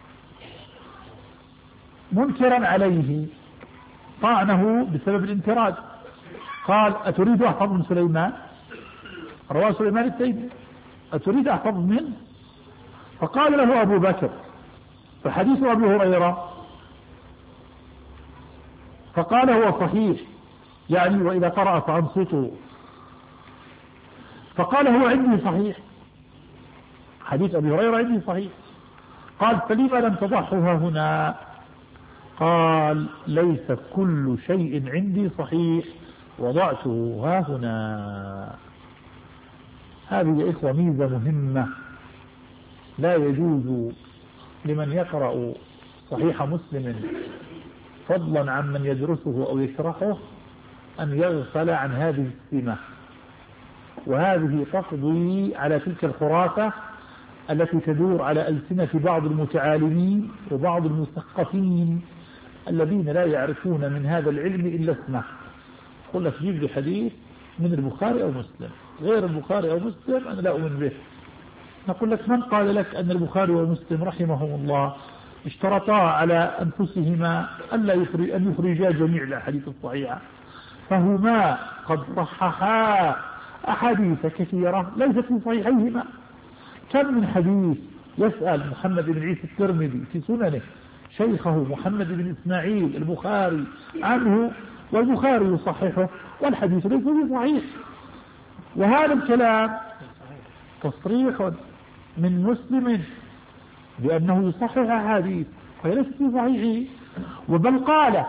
منكرا عليه طعنه بسبب الانفراد، قال أتريد أحفظ من سليمان؟ رواه سليمان التيمي، أتريد أحفظ منه؟ فقال له أبو بكر فحديث أبي هريرة فقال هو صحيح، يعني وإذا قرأ فأنصتوا. فقال هو عندي صحيح، حديث أبي هريرة عندي صحيح. قال فلما لم تضعها هنا؟ قال ليس كل شيء عندي صحيح، وضعته ها هنا. هذه يا إخوة ميزة مهمة، لا يجوز لمن يقرأ صحيح مسلم فضلا عن من يدرسه أو يشرحه أن يغفل عن هذه السمة، وهذه تقضي على تلك الخرافة التي تدور على ألسنة بعض المتعالمين وبعض المثقفين الذين لا يعرفون من هذا العلم إلا اسمه. قل لك جيب لي حديث من البخاري أو مسلم، غير البخاري أو مسلم أنا لا أؤمن به. نقول لك من قال لك أن البخاري ومسلم رحمهم الله اشترطا على أنفسهما أن يخرجا جميع الأحاديث الصحيحة، فهما قد صححا أحاديث كثيرة ليست في صحيحيهما. كم من حديث يسأل محمد بن عيسى الترمذي في سننه شيخه محمد بن إسماعيل البخاري عنه، والبخاري يصححه والحديث ليس صحيح. وهذا الكلام تصريح من مسلم بأنه يصحح أحاديث وهي ليست في صحيحه، وبل قال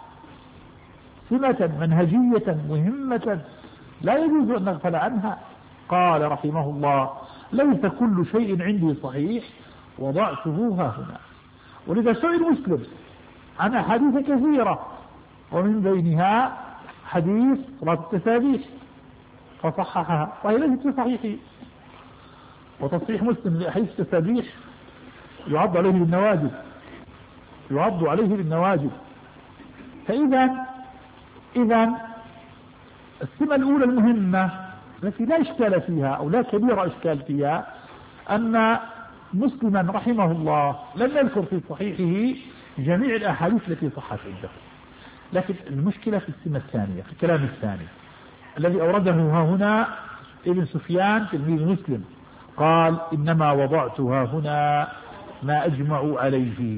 سمة منهجية مهمة لا يجوز أن نغفل عنها. قال رحمه الله ليس كل شيء عندي صحيح، وضعته ها هنا. ولذا سئل مسلم عن أحاديث كثيرة، ومن بينها حديث صلاة التسابيح فصححها وهي ليست في صحيحه. وتصحيح مسلم لأحاديث التسابيح يعض عليه بالنواجذ، يعض عليه بالنواجذ. فإذا إذا السمة الأولى المهمة التي لا إشكال فيها أو لا كبير إشكال فيها أن مسلما رحمه الله لم يذكر في صحيحه جميع الأحاديث التي صحت عنده. لكن المشكلة في السمة الثانية، في الكلام الثاني الذي أورده ها هنا ابن سفيان تلميذ مسلم، قال إنما وضعتها هنا ما أجمع عليه.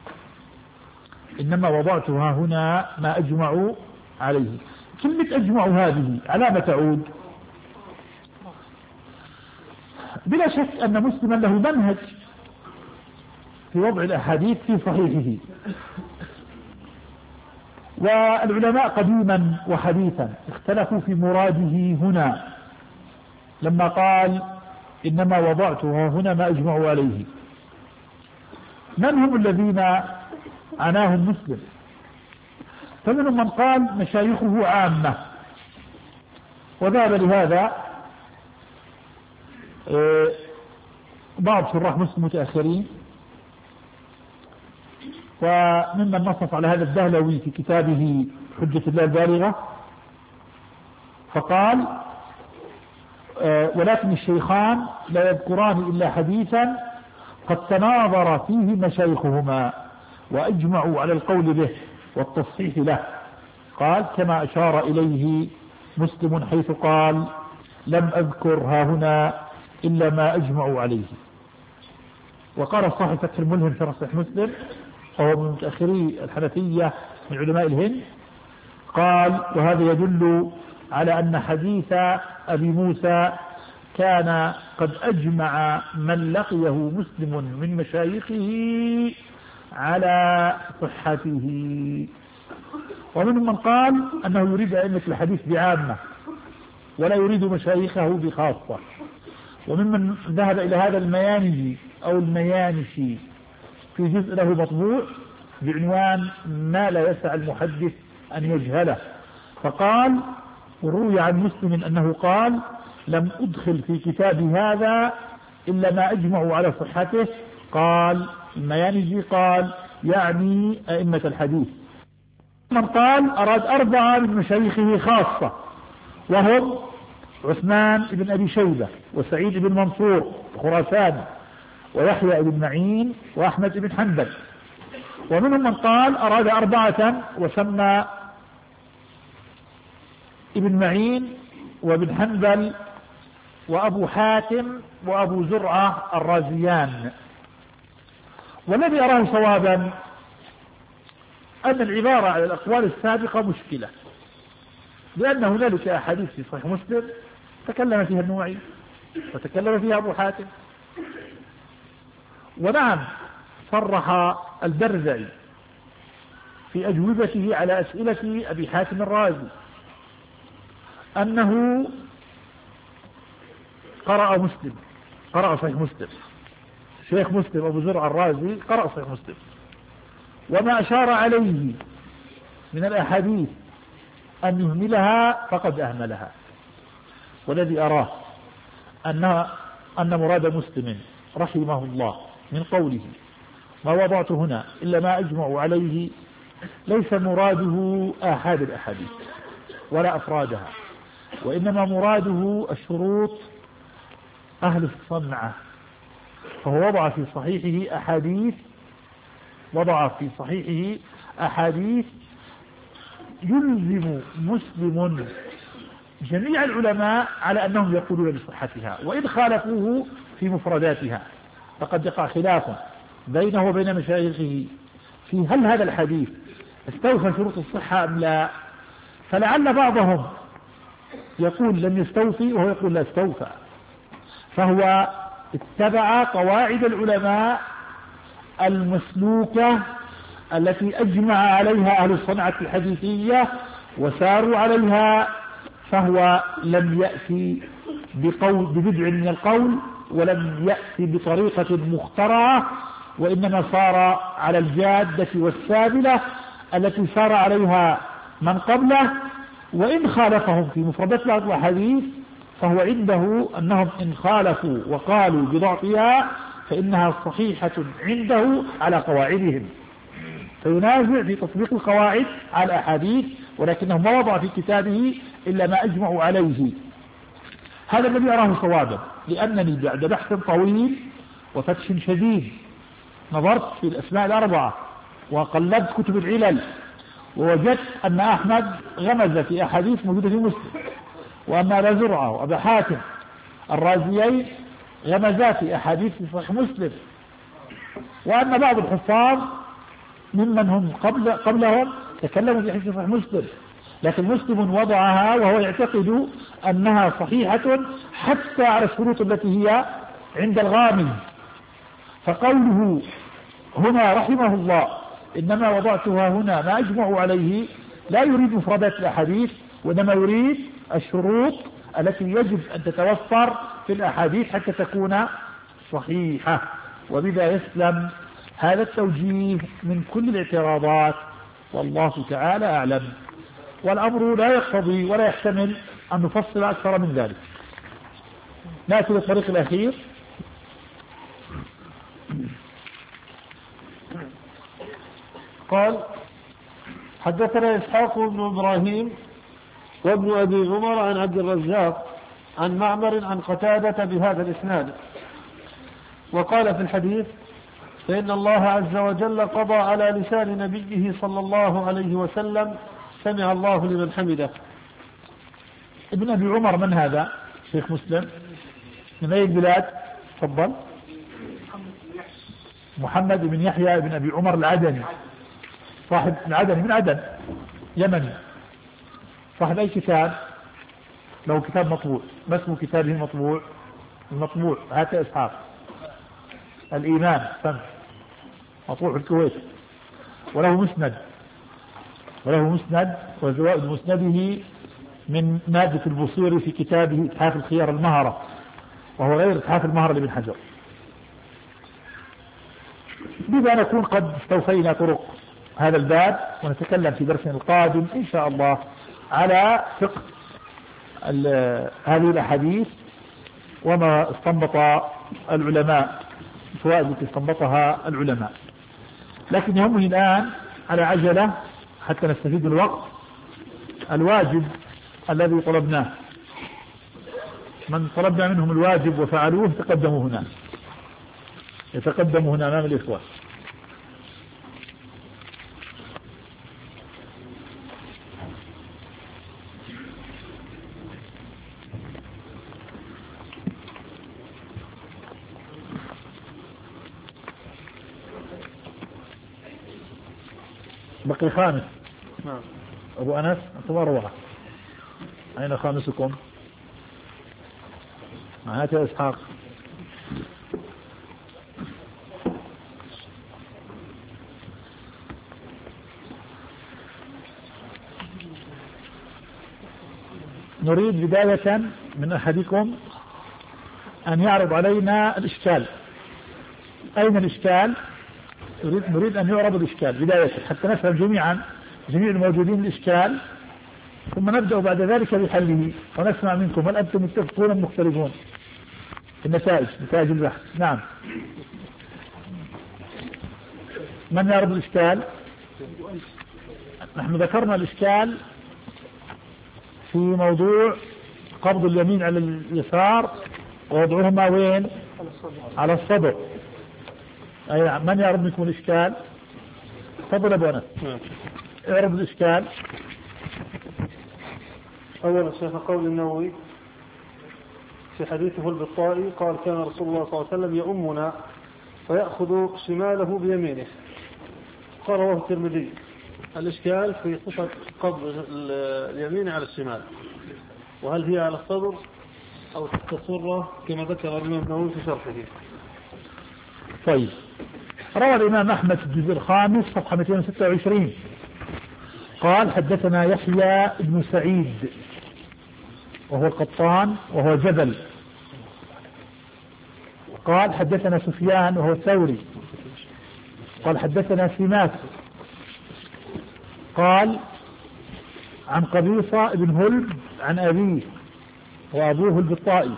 إنما وضعتها هنا ما أجمع عليه. كلمة أجمع هذه على ما تعود؟ بلا شك أن مسلما له منهج في وضع الأحاديث في صحيحه، والعلماء قديما وحديثا اختلفوا في مراده هنا لما قال إنما وضعتها هنا ما أجمع عليه. من هم الذين عناهم مسلم؟ فمنهم من قال مشايخه عامة، وذهب لهذا بعض شراح مسلم متأخرين، وممن نصف على هذا الدهلوي في كتابه حجة الله البالغة، فقال ولكن الشيخان لا يذكران إلا حديثا قد تناظر فيه مشايخهما وأجمعوا على القول به والتصحيح له. قال كما أشار إليه مسلم حيث قال لم أذكر ها هنا إلا ما أجمعوا عليه. وقال صاحب فتح الملهم في صحيح مسلم وهو من متأخري الحنفية من علماء الهند، قال وهذا يدل على أن حديث أبي موسى كان قد أجمع من لقيه مسلم من مشايخه على صحته. ومنهم من قال أنه يريد أئمة الحديث بعامة ولا يريد مشايخه بخاصة. وممن ذهب إلى هذا الميانجي أو الميانشي في جزء له مطبوع بعنوان ما لا يسع المحدث أن يجهله، فقال وروي عن مسلم أنه قال لم أدخل في كتابي هذا إلا ما أجمع على صحته. قال الميانجي قال يعني أئمة الحديث. من قال أراد أربعة من مشايخه خاصة، وهم عثمان بن أبي شيبة وسعيد بن منصور خراسان ويحيى بن معين وأحمد بن حنبل. ومنهم من قال أراد أربعة وسمى ابن معين وابن حنبل وأبو حاتم وأبو زرعة الرازيان. والذي أراه صوابا أن العبارة على الأقوال السابقة مشكلة، لأن هنالك أحاديث في صحيح مسلم تكلم فيها النوعي وتكلم فيها أبو حاتم. ونعم صرح البرزعي في أجوبته على أسئلة أبي حاتم الرازي أنه قرأ مسلم قرأ صحيح مسلم، شيخ مسلم أبو زرع الرازي قرأ صحيح مسلم، وما أشار عليه من الأحاديث أن يهملها فقد أهملها. والذي أراه أن أن مراد مسلم رحمه الله من قوله ما وضعت هنا إلا ما أجمع عليه ليس مراده آحاد الأحاديث ولا أفرادها، وإنما مراده الشروط أهل الصنعة. فهو وضع في صحيحه أحاديث وضع في صحيحه أحاديث يلزم مسلم جميع العلماء على أنهم يقولون بصحتها، وإن خالفوه في مفرداتها فقد يقع خلاف بينه وبين مشايخه في هل هذا الحديث استوفى شروط الصحة أم لا. فلعل بعضهم يقول لم يستوفي وهو يقول لا استوفى، فهو اتبع قواعد العلماء المسلوكة التي أجمع عليها أهل الصنعة الحديثية وساروا عليها، فهو لم يأتي بقول ببدع من القول ولم يأتي بطريقة مخترعة، وإنما صار على الجادة والسابلة التي سار عليها من قبله. وإن خالفهم في مفردات بعض الأحاديث فهو عنده أنهم إن خالفوا وقالوا بضعفها فإنها صحيحة عنده على قواعدهم، فينازع في تطبيق القواعد على الأحاديث، ولكنه ما وضع في كتابه إلا ما أجمعوا عليه. هذا الذي أراه صوابا، لأنني بعد بحث طويل وفتش شديد نظرت في الأسماء الأربعة وقلبت كتب العلل، ووجدت أن أحمد غمز في أحاديث موجودة في مسلم، وأن أبا زرعة وأبا حاتم الرازيين غمزا في أحاديث في صحيح مسلم، وأن بعض الحفاظ ممن هم قبل قبلهم تكلموا في حديث صحيح مسلم، لكن مسلم وضعها وهو يعتقد أنها صحيحة حتى على الشروط التي هي عند الغامز. فقوله هنا رحمه الله إنما وضعتها هنا ما أجمع عليه لا يريد مفردات الأحاديث، وإنما يريد الشروط التي يجب أن تتوفر في الأحاديث حتى تكون صحيحة، وبذا يسلم هذا التوجيه من كل الاعتراضات، والله تعالى أعلم. والأمر لا يقتضي ولا يحتمل أن نفصل أكثر من ذلك. نأتي للطريق الأخير. قال حدثنا إسحاق بن إبراهيم وابن أبي عمر عن عبد الرزاق عن معمر عن قتادة بهذا الإسناد. وقال في الحديث فإن الله عز وجل قضى على لسان نبيه صلى الله عليه وسلم سمع الله لمن حمده. ابن أبي عمر من هذا؟ شيخ مسلم من أي البلاد؟ تفضل. محمد بن يحيى بن أبي عمر العدني، صاحب العدني من عدن يمني، صاحب أي كتاب؟ له كتاب مطبوع، ما اسم كتابه المطبوع؟ المطبوع هات إسحاق الإيمان سنة مطبوع في الكويت، وله مسند وله مسند وزوائد مسنده من مادة البصيري في كتابه إتحاف الخيار المهرة، وهو غير إتحاف المهرة لابن حجر. بذا نكون قد استوفينا طرق هذا الباب، ونتكلم في درسنا القادم إن شاء الله على فقه هذه الأحاديث وما استنبط العلماء، الفوائد التي استنبطها العلماء. لكن يهمني الآن على عجلة حتى نستفيد الوقت الواجب الذي طلبناه. من طلبنا منهم الواجب وفعلوه تقدموا هنا، يتقدموا هنا أمام الإخوة. بقي خامس. نعم. أبو أنس أنتم أروعة. أين خامسكم؟ هات يا إسحاق. نريد بداية من أحدكم أن يعرض علينا الإشكال. أين الإشكال؟ نريد, نريد أن يعرض الإشكال بداية حتى نفهم جميعا جميع الموجودين الإشكال، ثم نبدأ بعد ذلك بحله ونسمع منكم هل أنتم متفقون أم مختلفون في النتائج، نتائج البحث. نعم. من يعرض الإشكال؟ نحن ذكرنا الإشكال في موضوع قبض اليمين على اليسار ووضعهما وين؟ على الصدر. أي من يعرض منكم الإشكال؟ تفضل أبو أنس. اعرض الإشكال. أولا شيخ قول النووي في حديثه البطائي قال كان رسول الله صلى الله عليه وسلم يؤمنا فيأخذ شماله بيمينه، قال رواه الترمذي. الإشكال في صفة قبض اليمين على الشمال، وهل هي على الصدر أو التصرة كما ذكر الإمام النووي في شرحه. طيب، روى الإمام أحمد في الجزء الخامس صفحة مئتين وستة وعشرين قال حدثنا يحيى بن سعيد وهو القطان وهو جبل، قال حدثنا سفيان وهو الثوري، قال حدثنا سماك، قال عن قبيصة بن هلب عن أبيه وأبوه البطائي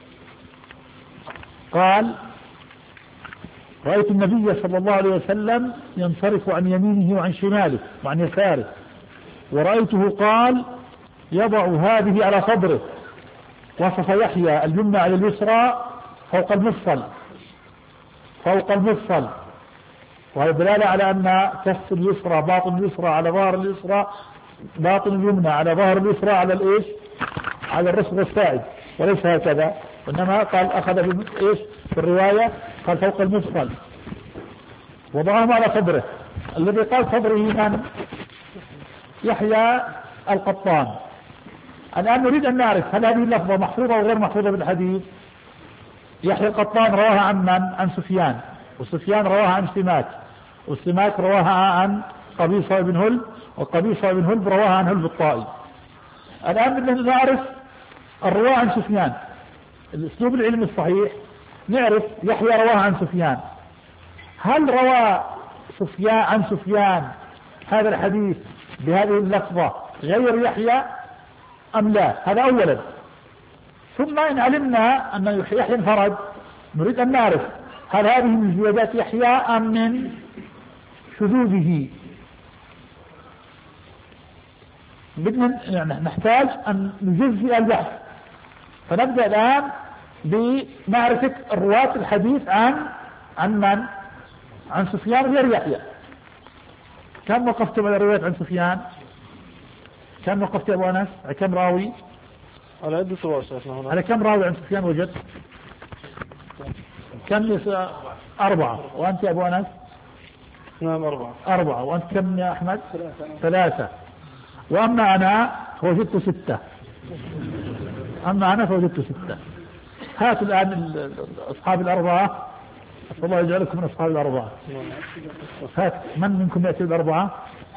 قال رأيت النبي صلى الله عليه وسلم ينصرف عن يمينه وعن شماله وعن يساره، ورأيته قال يضع هذه على صدره. وصف يحيى اليمنى على اليسرى فوق المفصل فوق المفصل وهي دلالة على أن كف اليسرى باطن اليسرى على ظهر اليسرى، باطن اليمنى على ظهر اليسرى على الإيش؟ على الرسغ الساعد، وليس هكذا، وإنما قال أخذ بإيش في الرواية قال فوق المفصل وضعهم على صدره. الذي قال صدره من؟ يحيى القطان. الآن نريد أن نعرف هل هذه اللفظة محفوظة أو غير محفوظة بالحديث. يحيى القطان رواها عن من؟ عن سفيان، وسفيان رواها عن سماك، والسماك رواها عن قبيصة بن هلب، وقبيصة بن هلب رواها عن هلب الطائي. الآن بدنا نعرف الرواة عن سفيان. الاسلوب العلمي الصحيح نعرف يحيى رواها عن سفيان، هل روى سفيان عن سفيان هذا الحديث بهذه اللفظة غير يحيى أم لا؟ هذا أولا. ثم إن علمنا أن يحيى انفرد نريد أن نعرف هل هذه من زيادات يحيى أم من شذوذه. بدنا يعني نحتاج أن نجزئ البحث، فنبدأ الآن بمعرفة الرواة الحديث عن عن من؟ عن سفيان غير يحيى. كم وقفتم على الرواية عن سفيان؟ كم وقفت يا أبو أنس؟ على كم راوي؟ على عدة روايات. على كم راوي عن سفيان وجدت؟ كم؟ أربعة. وأنت يا أبو أنس؟ نعم أربعة. أربعة. وأنت كم يا أحمد؟ ثلاثة. وأما أنا فوجدت ستة. أما أنا فوجدت ستة. هاتوا الآن أصحاب الأربعة، أسأل الله يجعلكم من أصحاب الأربعة. هات من منكم يأتي الأربعة؟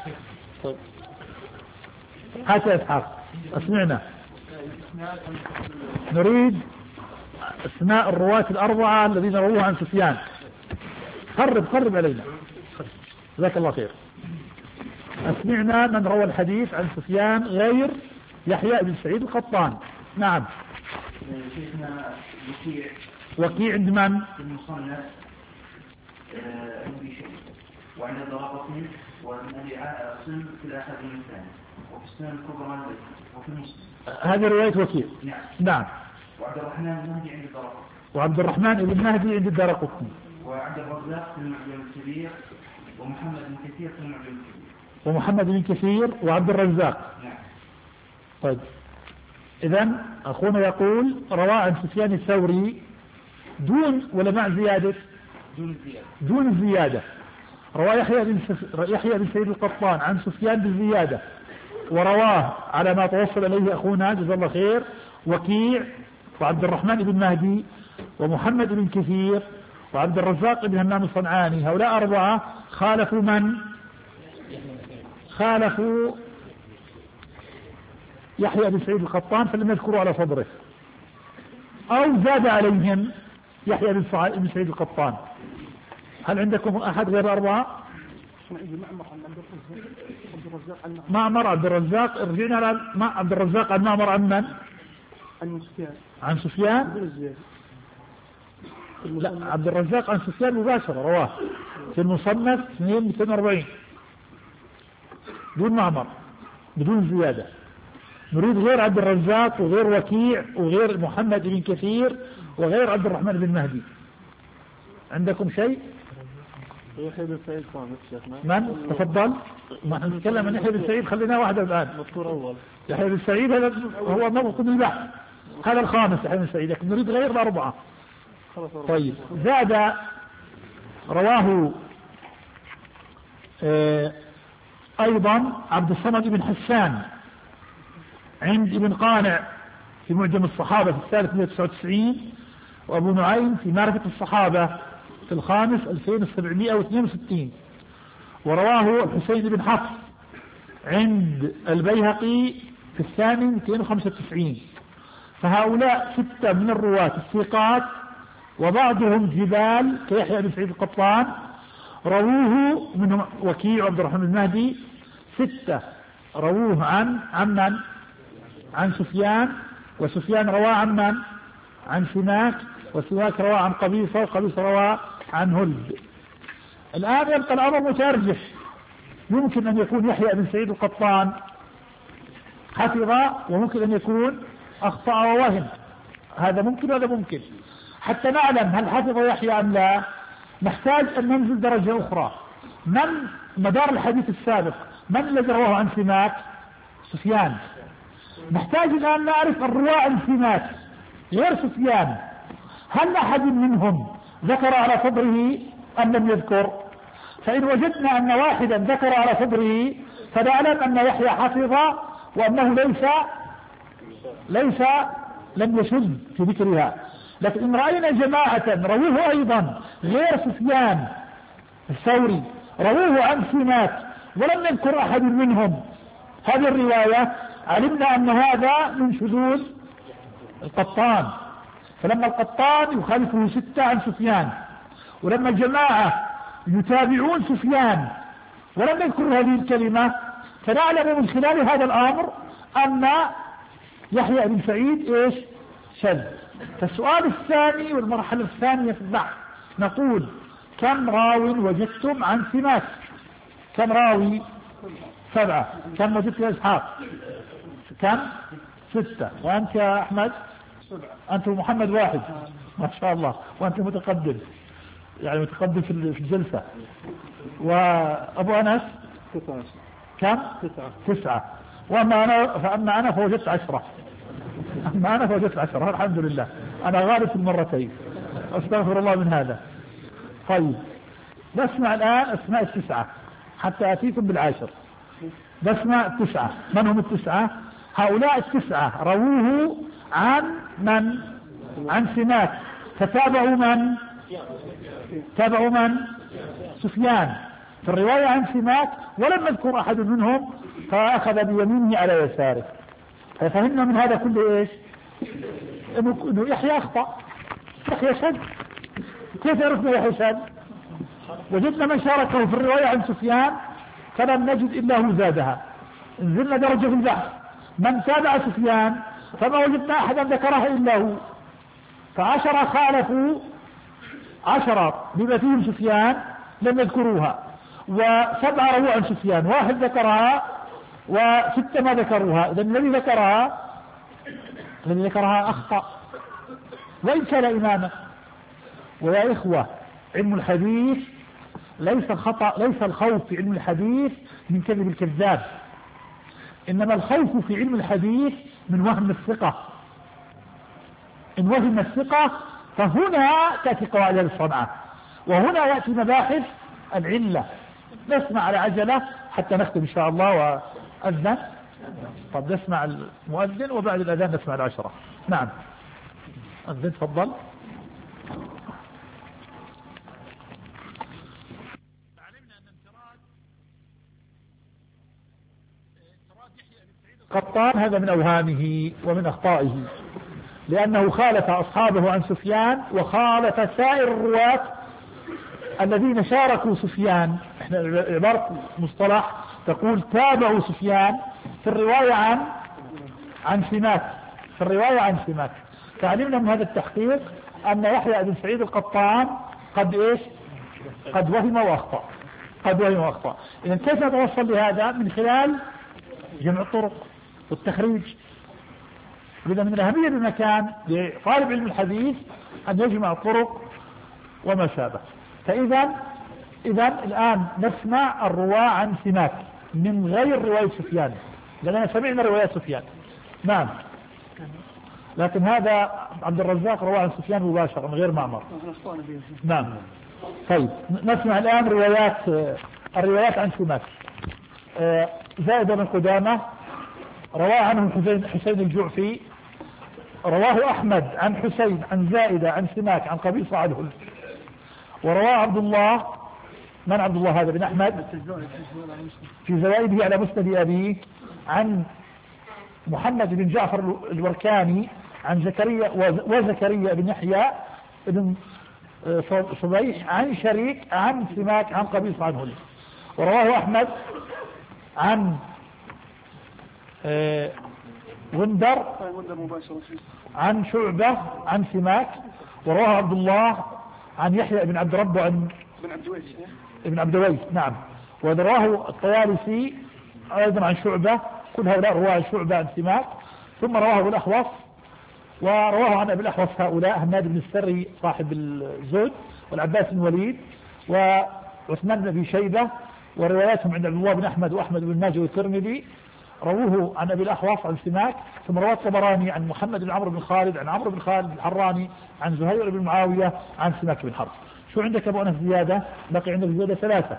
هات يا إسحاق أسمعنا، نريد اسماء الرواة الأربعة الذين رووها عن سفيان. قرب قرب علينا، جزاك الله خير. أسمعنا من روى الحديث عن سفيان غير يحيى بن سعيد القطان. نعم. شيخنا وكيع. وكيع عند من؟ في المصنف أبي شيخ، وعند الدارقطني، وعند أبي عاصم في الأحد الثاني، وفي السنن الكبرى وفي المسلم. هذه رواية وكيع. نعم. نعم. وعبد الرحمن المهدي عند الدارقطني. وعبد الرحمن بن المهدي عند الدارقطني. وعبد الرزاق في المعجم الكبير، ومحمد بن كثير في المعجم الكبير. ومحمد بن كثير وعبد الرزاق. نعم. طيب، إذن أخونا يقول رواه عن سفيان الثوري دون ولا مع زيادة؟ دون زيادة. دون زيادة. رواه يحيى بن, يحيى بن سعيد القطان عن سفيان بالزيادة، ورواه على ما توصل إليه أخونا جزاه الله خير وكيع وعبد الرحمن بن مهدي ومحمد بن كثير وعبد الرزاق بن همام الصنعاني. هؤلاء أربعة خالفوا من؟ خالفوا يحيى بن سعيد القطان فلم يذكروا على صدره، أو زاد عليهم يحيى بن سعيد القطان. هل عندكم أحد غير الأربعة؟ معمر عبد الرزاق، رجعنا على عبد الرزاق عن معمر عن من؟ عن سفيان. عن سفيان؟ لا، عبد الرزاق عن سفيان مباشرة رواه في المصنف اثنين مئتين وأربعين دون معمر بدون زيادة. نريد غير عبد الرزاق وغير وكيع وغير محمد بن كثير وغير عبد الرحمن بن مهدي. عندكم شيء؟ يحيى بن سعيد خامس شيخنا. من؟ تفضل. ما احنا نتكلم عن يحيى بن سعيد، خلينا واحدة الآن. مذكور أول. يحيى بن سعيد هذا هو موقف البحث، هذا الخامس يحيى بن سعيد، لكن نريد غير الأربعة. طيب، زاد رواه اه أيضا عبد الصمد بن حسان عند ابن قانع في معجم الصحابة في الثالث مئة وتسعة وتسعين، وأبو نعيم في معرفة الصحابة في الخامس ألفين وسبعمئة واثنين وستين، ورواه الحسين بن حفص عند البيهقي في الثاني مئتين وخمسة وتسعين. فهؤلاء ستة من الرواة الثقات وبعضهم جبال كيحيى بن سعيد القطان رووه منهم وكيع وعبد الرحمن المهدي. ستة رووه عن عن من؟ عن سفيان، وسفيان رواه عن من؟ عن سماك، وسماك رواه عن قبيصة، وقبيصة رواه عن هلد. الآن يبقى الأمر مترجح، يمكن أن يكون يحيى بن سعيد القطان حفظ، وممكن أن يكون أخطأ ووهم، هذا ممكن وهذا ممكن. حتى نعلم هل حفظ يحيى أم لا نحتاج أن ننزل درجة أخرى. من مدار الحديث السابق من الذي رواه عن سماك؟ سفيان. نحتاج الآن نعرف الرواة عن سماك غير سفيان، هل أحد منهم ذكر على صدره أم لم يذكر؟ فإن وجدنا أن واحدا ذكر على صدره فنعلم أن يحيى حفظ وأنه ليس ليس لم يشد في ذكرها. لكن إن رأينا جماعة رووه أيضا غير سفيان الثوري رووه عن سماك ولم يذكر أحد منهم هذه الرواية، علمنا أن هذا من شذوذ القطان. فلما القطان يخالفه ستة عن سفيان، ولما الجماعة يتابعون سفيان ولم يذكر هذه الكلمة، فنعلم من خلال هذا الأمر أن يحيى بن سعيد إيش؟ شذ. فالسؤال الثاني والمرحلة الثانية في البحث نقول كم راو وجدتم عن سماك؟ كم راوي؟ سبعة. كم وجدت يا إسحاق؟ كم؟ ستة. وأنت يا أحمد؟ أنت ومحمد واحد، ما شاء الله، وأنت متقدم يعني متقدم في الجلسة. وأبو أنس كم؟ تسعة. تسعة. وأما أنا فأما أنا فوجدت عشرة. أما أنا فوجدت عشرة الحمد لله، أنا غالب في المرتين، أستغفر الله من هذا. طيب، نسمع الآن أسماء التسعة حتى أتيكم بالعاشر. نسمع التسعة. من هم التسعة؟ هؤلاء التسعة رووه عن من؟ عن سماك، فتابعوا من؟ تابعوا من؟ سفيان في الرواية عن سماك، ولم يذكر أحد منهم فأخذ بيمينه على يساره. ففهمنا من هذا كله إيش؟ إنه يحيى أخطأ، يحيى شد. كيف عرفنا يحيى شد؟ وجدنا من شاركه في الرواية عن سفيان فلم نجد إلا هو زادها. نزلنا درجة في البحث، من تابع سفيان فما وجدنا أحدا ذكرها إلا هو. فعشرة خالفوا، عشرة بما فيهم سفيان لم يذكروها، وسبعة رووا عن سفيان، واحد ذكرها وستة ما ذكروها. إذا الذي ذكرها الذي ذكرها أخطأ وإن كان إماما. ويا إخوة، علم الحديث ليس الخطأ، ليس الخوف في علم الحديث من كذب الكذاب، إنما الخوف في علم الحديث من وهم الثقة. إن وهم الثقة فهنا تأتي قواعد الصنعة، وهنا يأتي مباحث العلة. نسمع على عجلة حتى نختم إن شاء الله وأذن. طب نسمع المؤذن وبعد الأذان نسمع العشرة. نعم أذن تفضل. قطان هذا من أوهامه ومن أخطائه، لأنه خالف أصحابه عن سفيان وخالف سائر الرواة الذين شاركوا سفيان. احنا عبارة مصطلح تقول تابعوا سفيان في الرواية عن عن سماك، في الرواية عن سماك. تعلمنا من هذا التحقيق أن يحيى بن سعيد القطان قد إيش قد وهم وأخطأ، قد وهم وأخطأ. إذن كيف نتوصل لهذا؟ من خلال جمع الطرق والتخريج. إذا من الأهمية بمكان لطالب علم الحديث أن يجمع الطرق وما شابه. فإذا إذا الآن نسمع الرواة عن سماك من غير رواية سفيان، لأننا سمعنا رواية سفيان. نعم، لكن هذا عبد الرزاق رواه عن سفيان مباشرة من غير معمر. نعم. طيب نسمع الآن روايات الروايات عن سماك. زائدة بن قدامة رواه عنه حسين, حسين الجعفي، رواه أحمد عن حسين عن زائدة عن سماك عن قبيصة عنه، ورواه عبد الله، من عبد الله هذا بن أحمد في زوائده على مسند أبيه، عن محمد بن جعفر الوركاني عن زكريا وزكريا بن يحيى بن صبيح عن شريك عن سماك عن قبيصة عنه، ورواه أحمد عن آه وندر عن شعبة عن سماك، ورواه عبد الله عن يحيى بن عبد رب عن ابن عبد ويس. نعم. ورواه الطيالسي أيضا عن شعبة. كل هؤلاء رواه شعبة عن سماك. ثم رواه الأحوص، ورواه عن أبي الأحوص هؤلاء هناد بن السري صاحب الزهد، والعباس بن وليد، وعثمان بن أبي شيبة، ورواياتهم عند عبد الله بن أحمد وأحمد بن ماجه والترمذي رووه عن أبي الأحوص عن سماك. ثم رواه الطبراني عن محمد بن عمرو بن خالد عن عمرو بن خالد الحراني عن زهير بن معاوية عن سماك بن حرب. شو عندك أبو أنس زيادة؟ بقي عندك زيادة ثلاثة.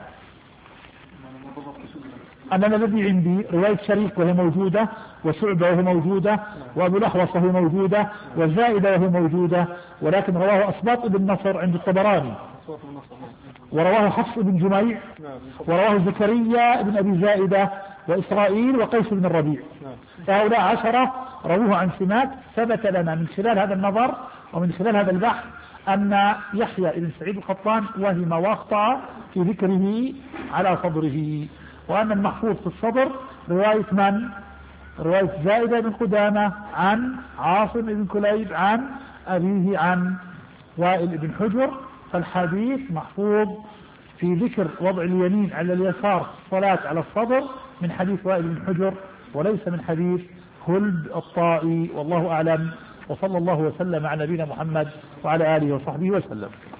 أنا الذي عندي رواية شريك وهي موجودة، وشعبة وهي موجودة، وأبو الأحوص وهي موجودة، والزائدة وهي موجودة، ولكن رواه أسباط بن نصر عند الطبراني، ورواه حفص بن جميع، ورواه زكريا بن أبي زائدة وإسرائيل وقيس بن الربيع. فهؤلاء عشرة رووه عن سماك. ثبت لنا من خلال هذا النظر ومن خلال هذا البحث أن يحيى بن سعيد القطان وهم واخطأ في ذكره على صدره، وأن المحفوظ في الصدر رواية من؟ رواية زائدة بن قدامة عن عاصم بن كليب عن أبيه عن وائل بن حجر. فالحديث محفوظ في ذكر وضع اليمين على اليسار الصلاة على الصدر من حديث وائل بن حجر، وليس من حديث خلد الطائي. والله أعلم، وصلى الله وسلم على نبينا محمد وعلى آله وصحبه وسلم.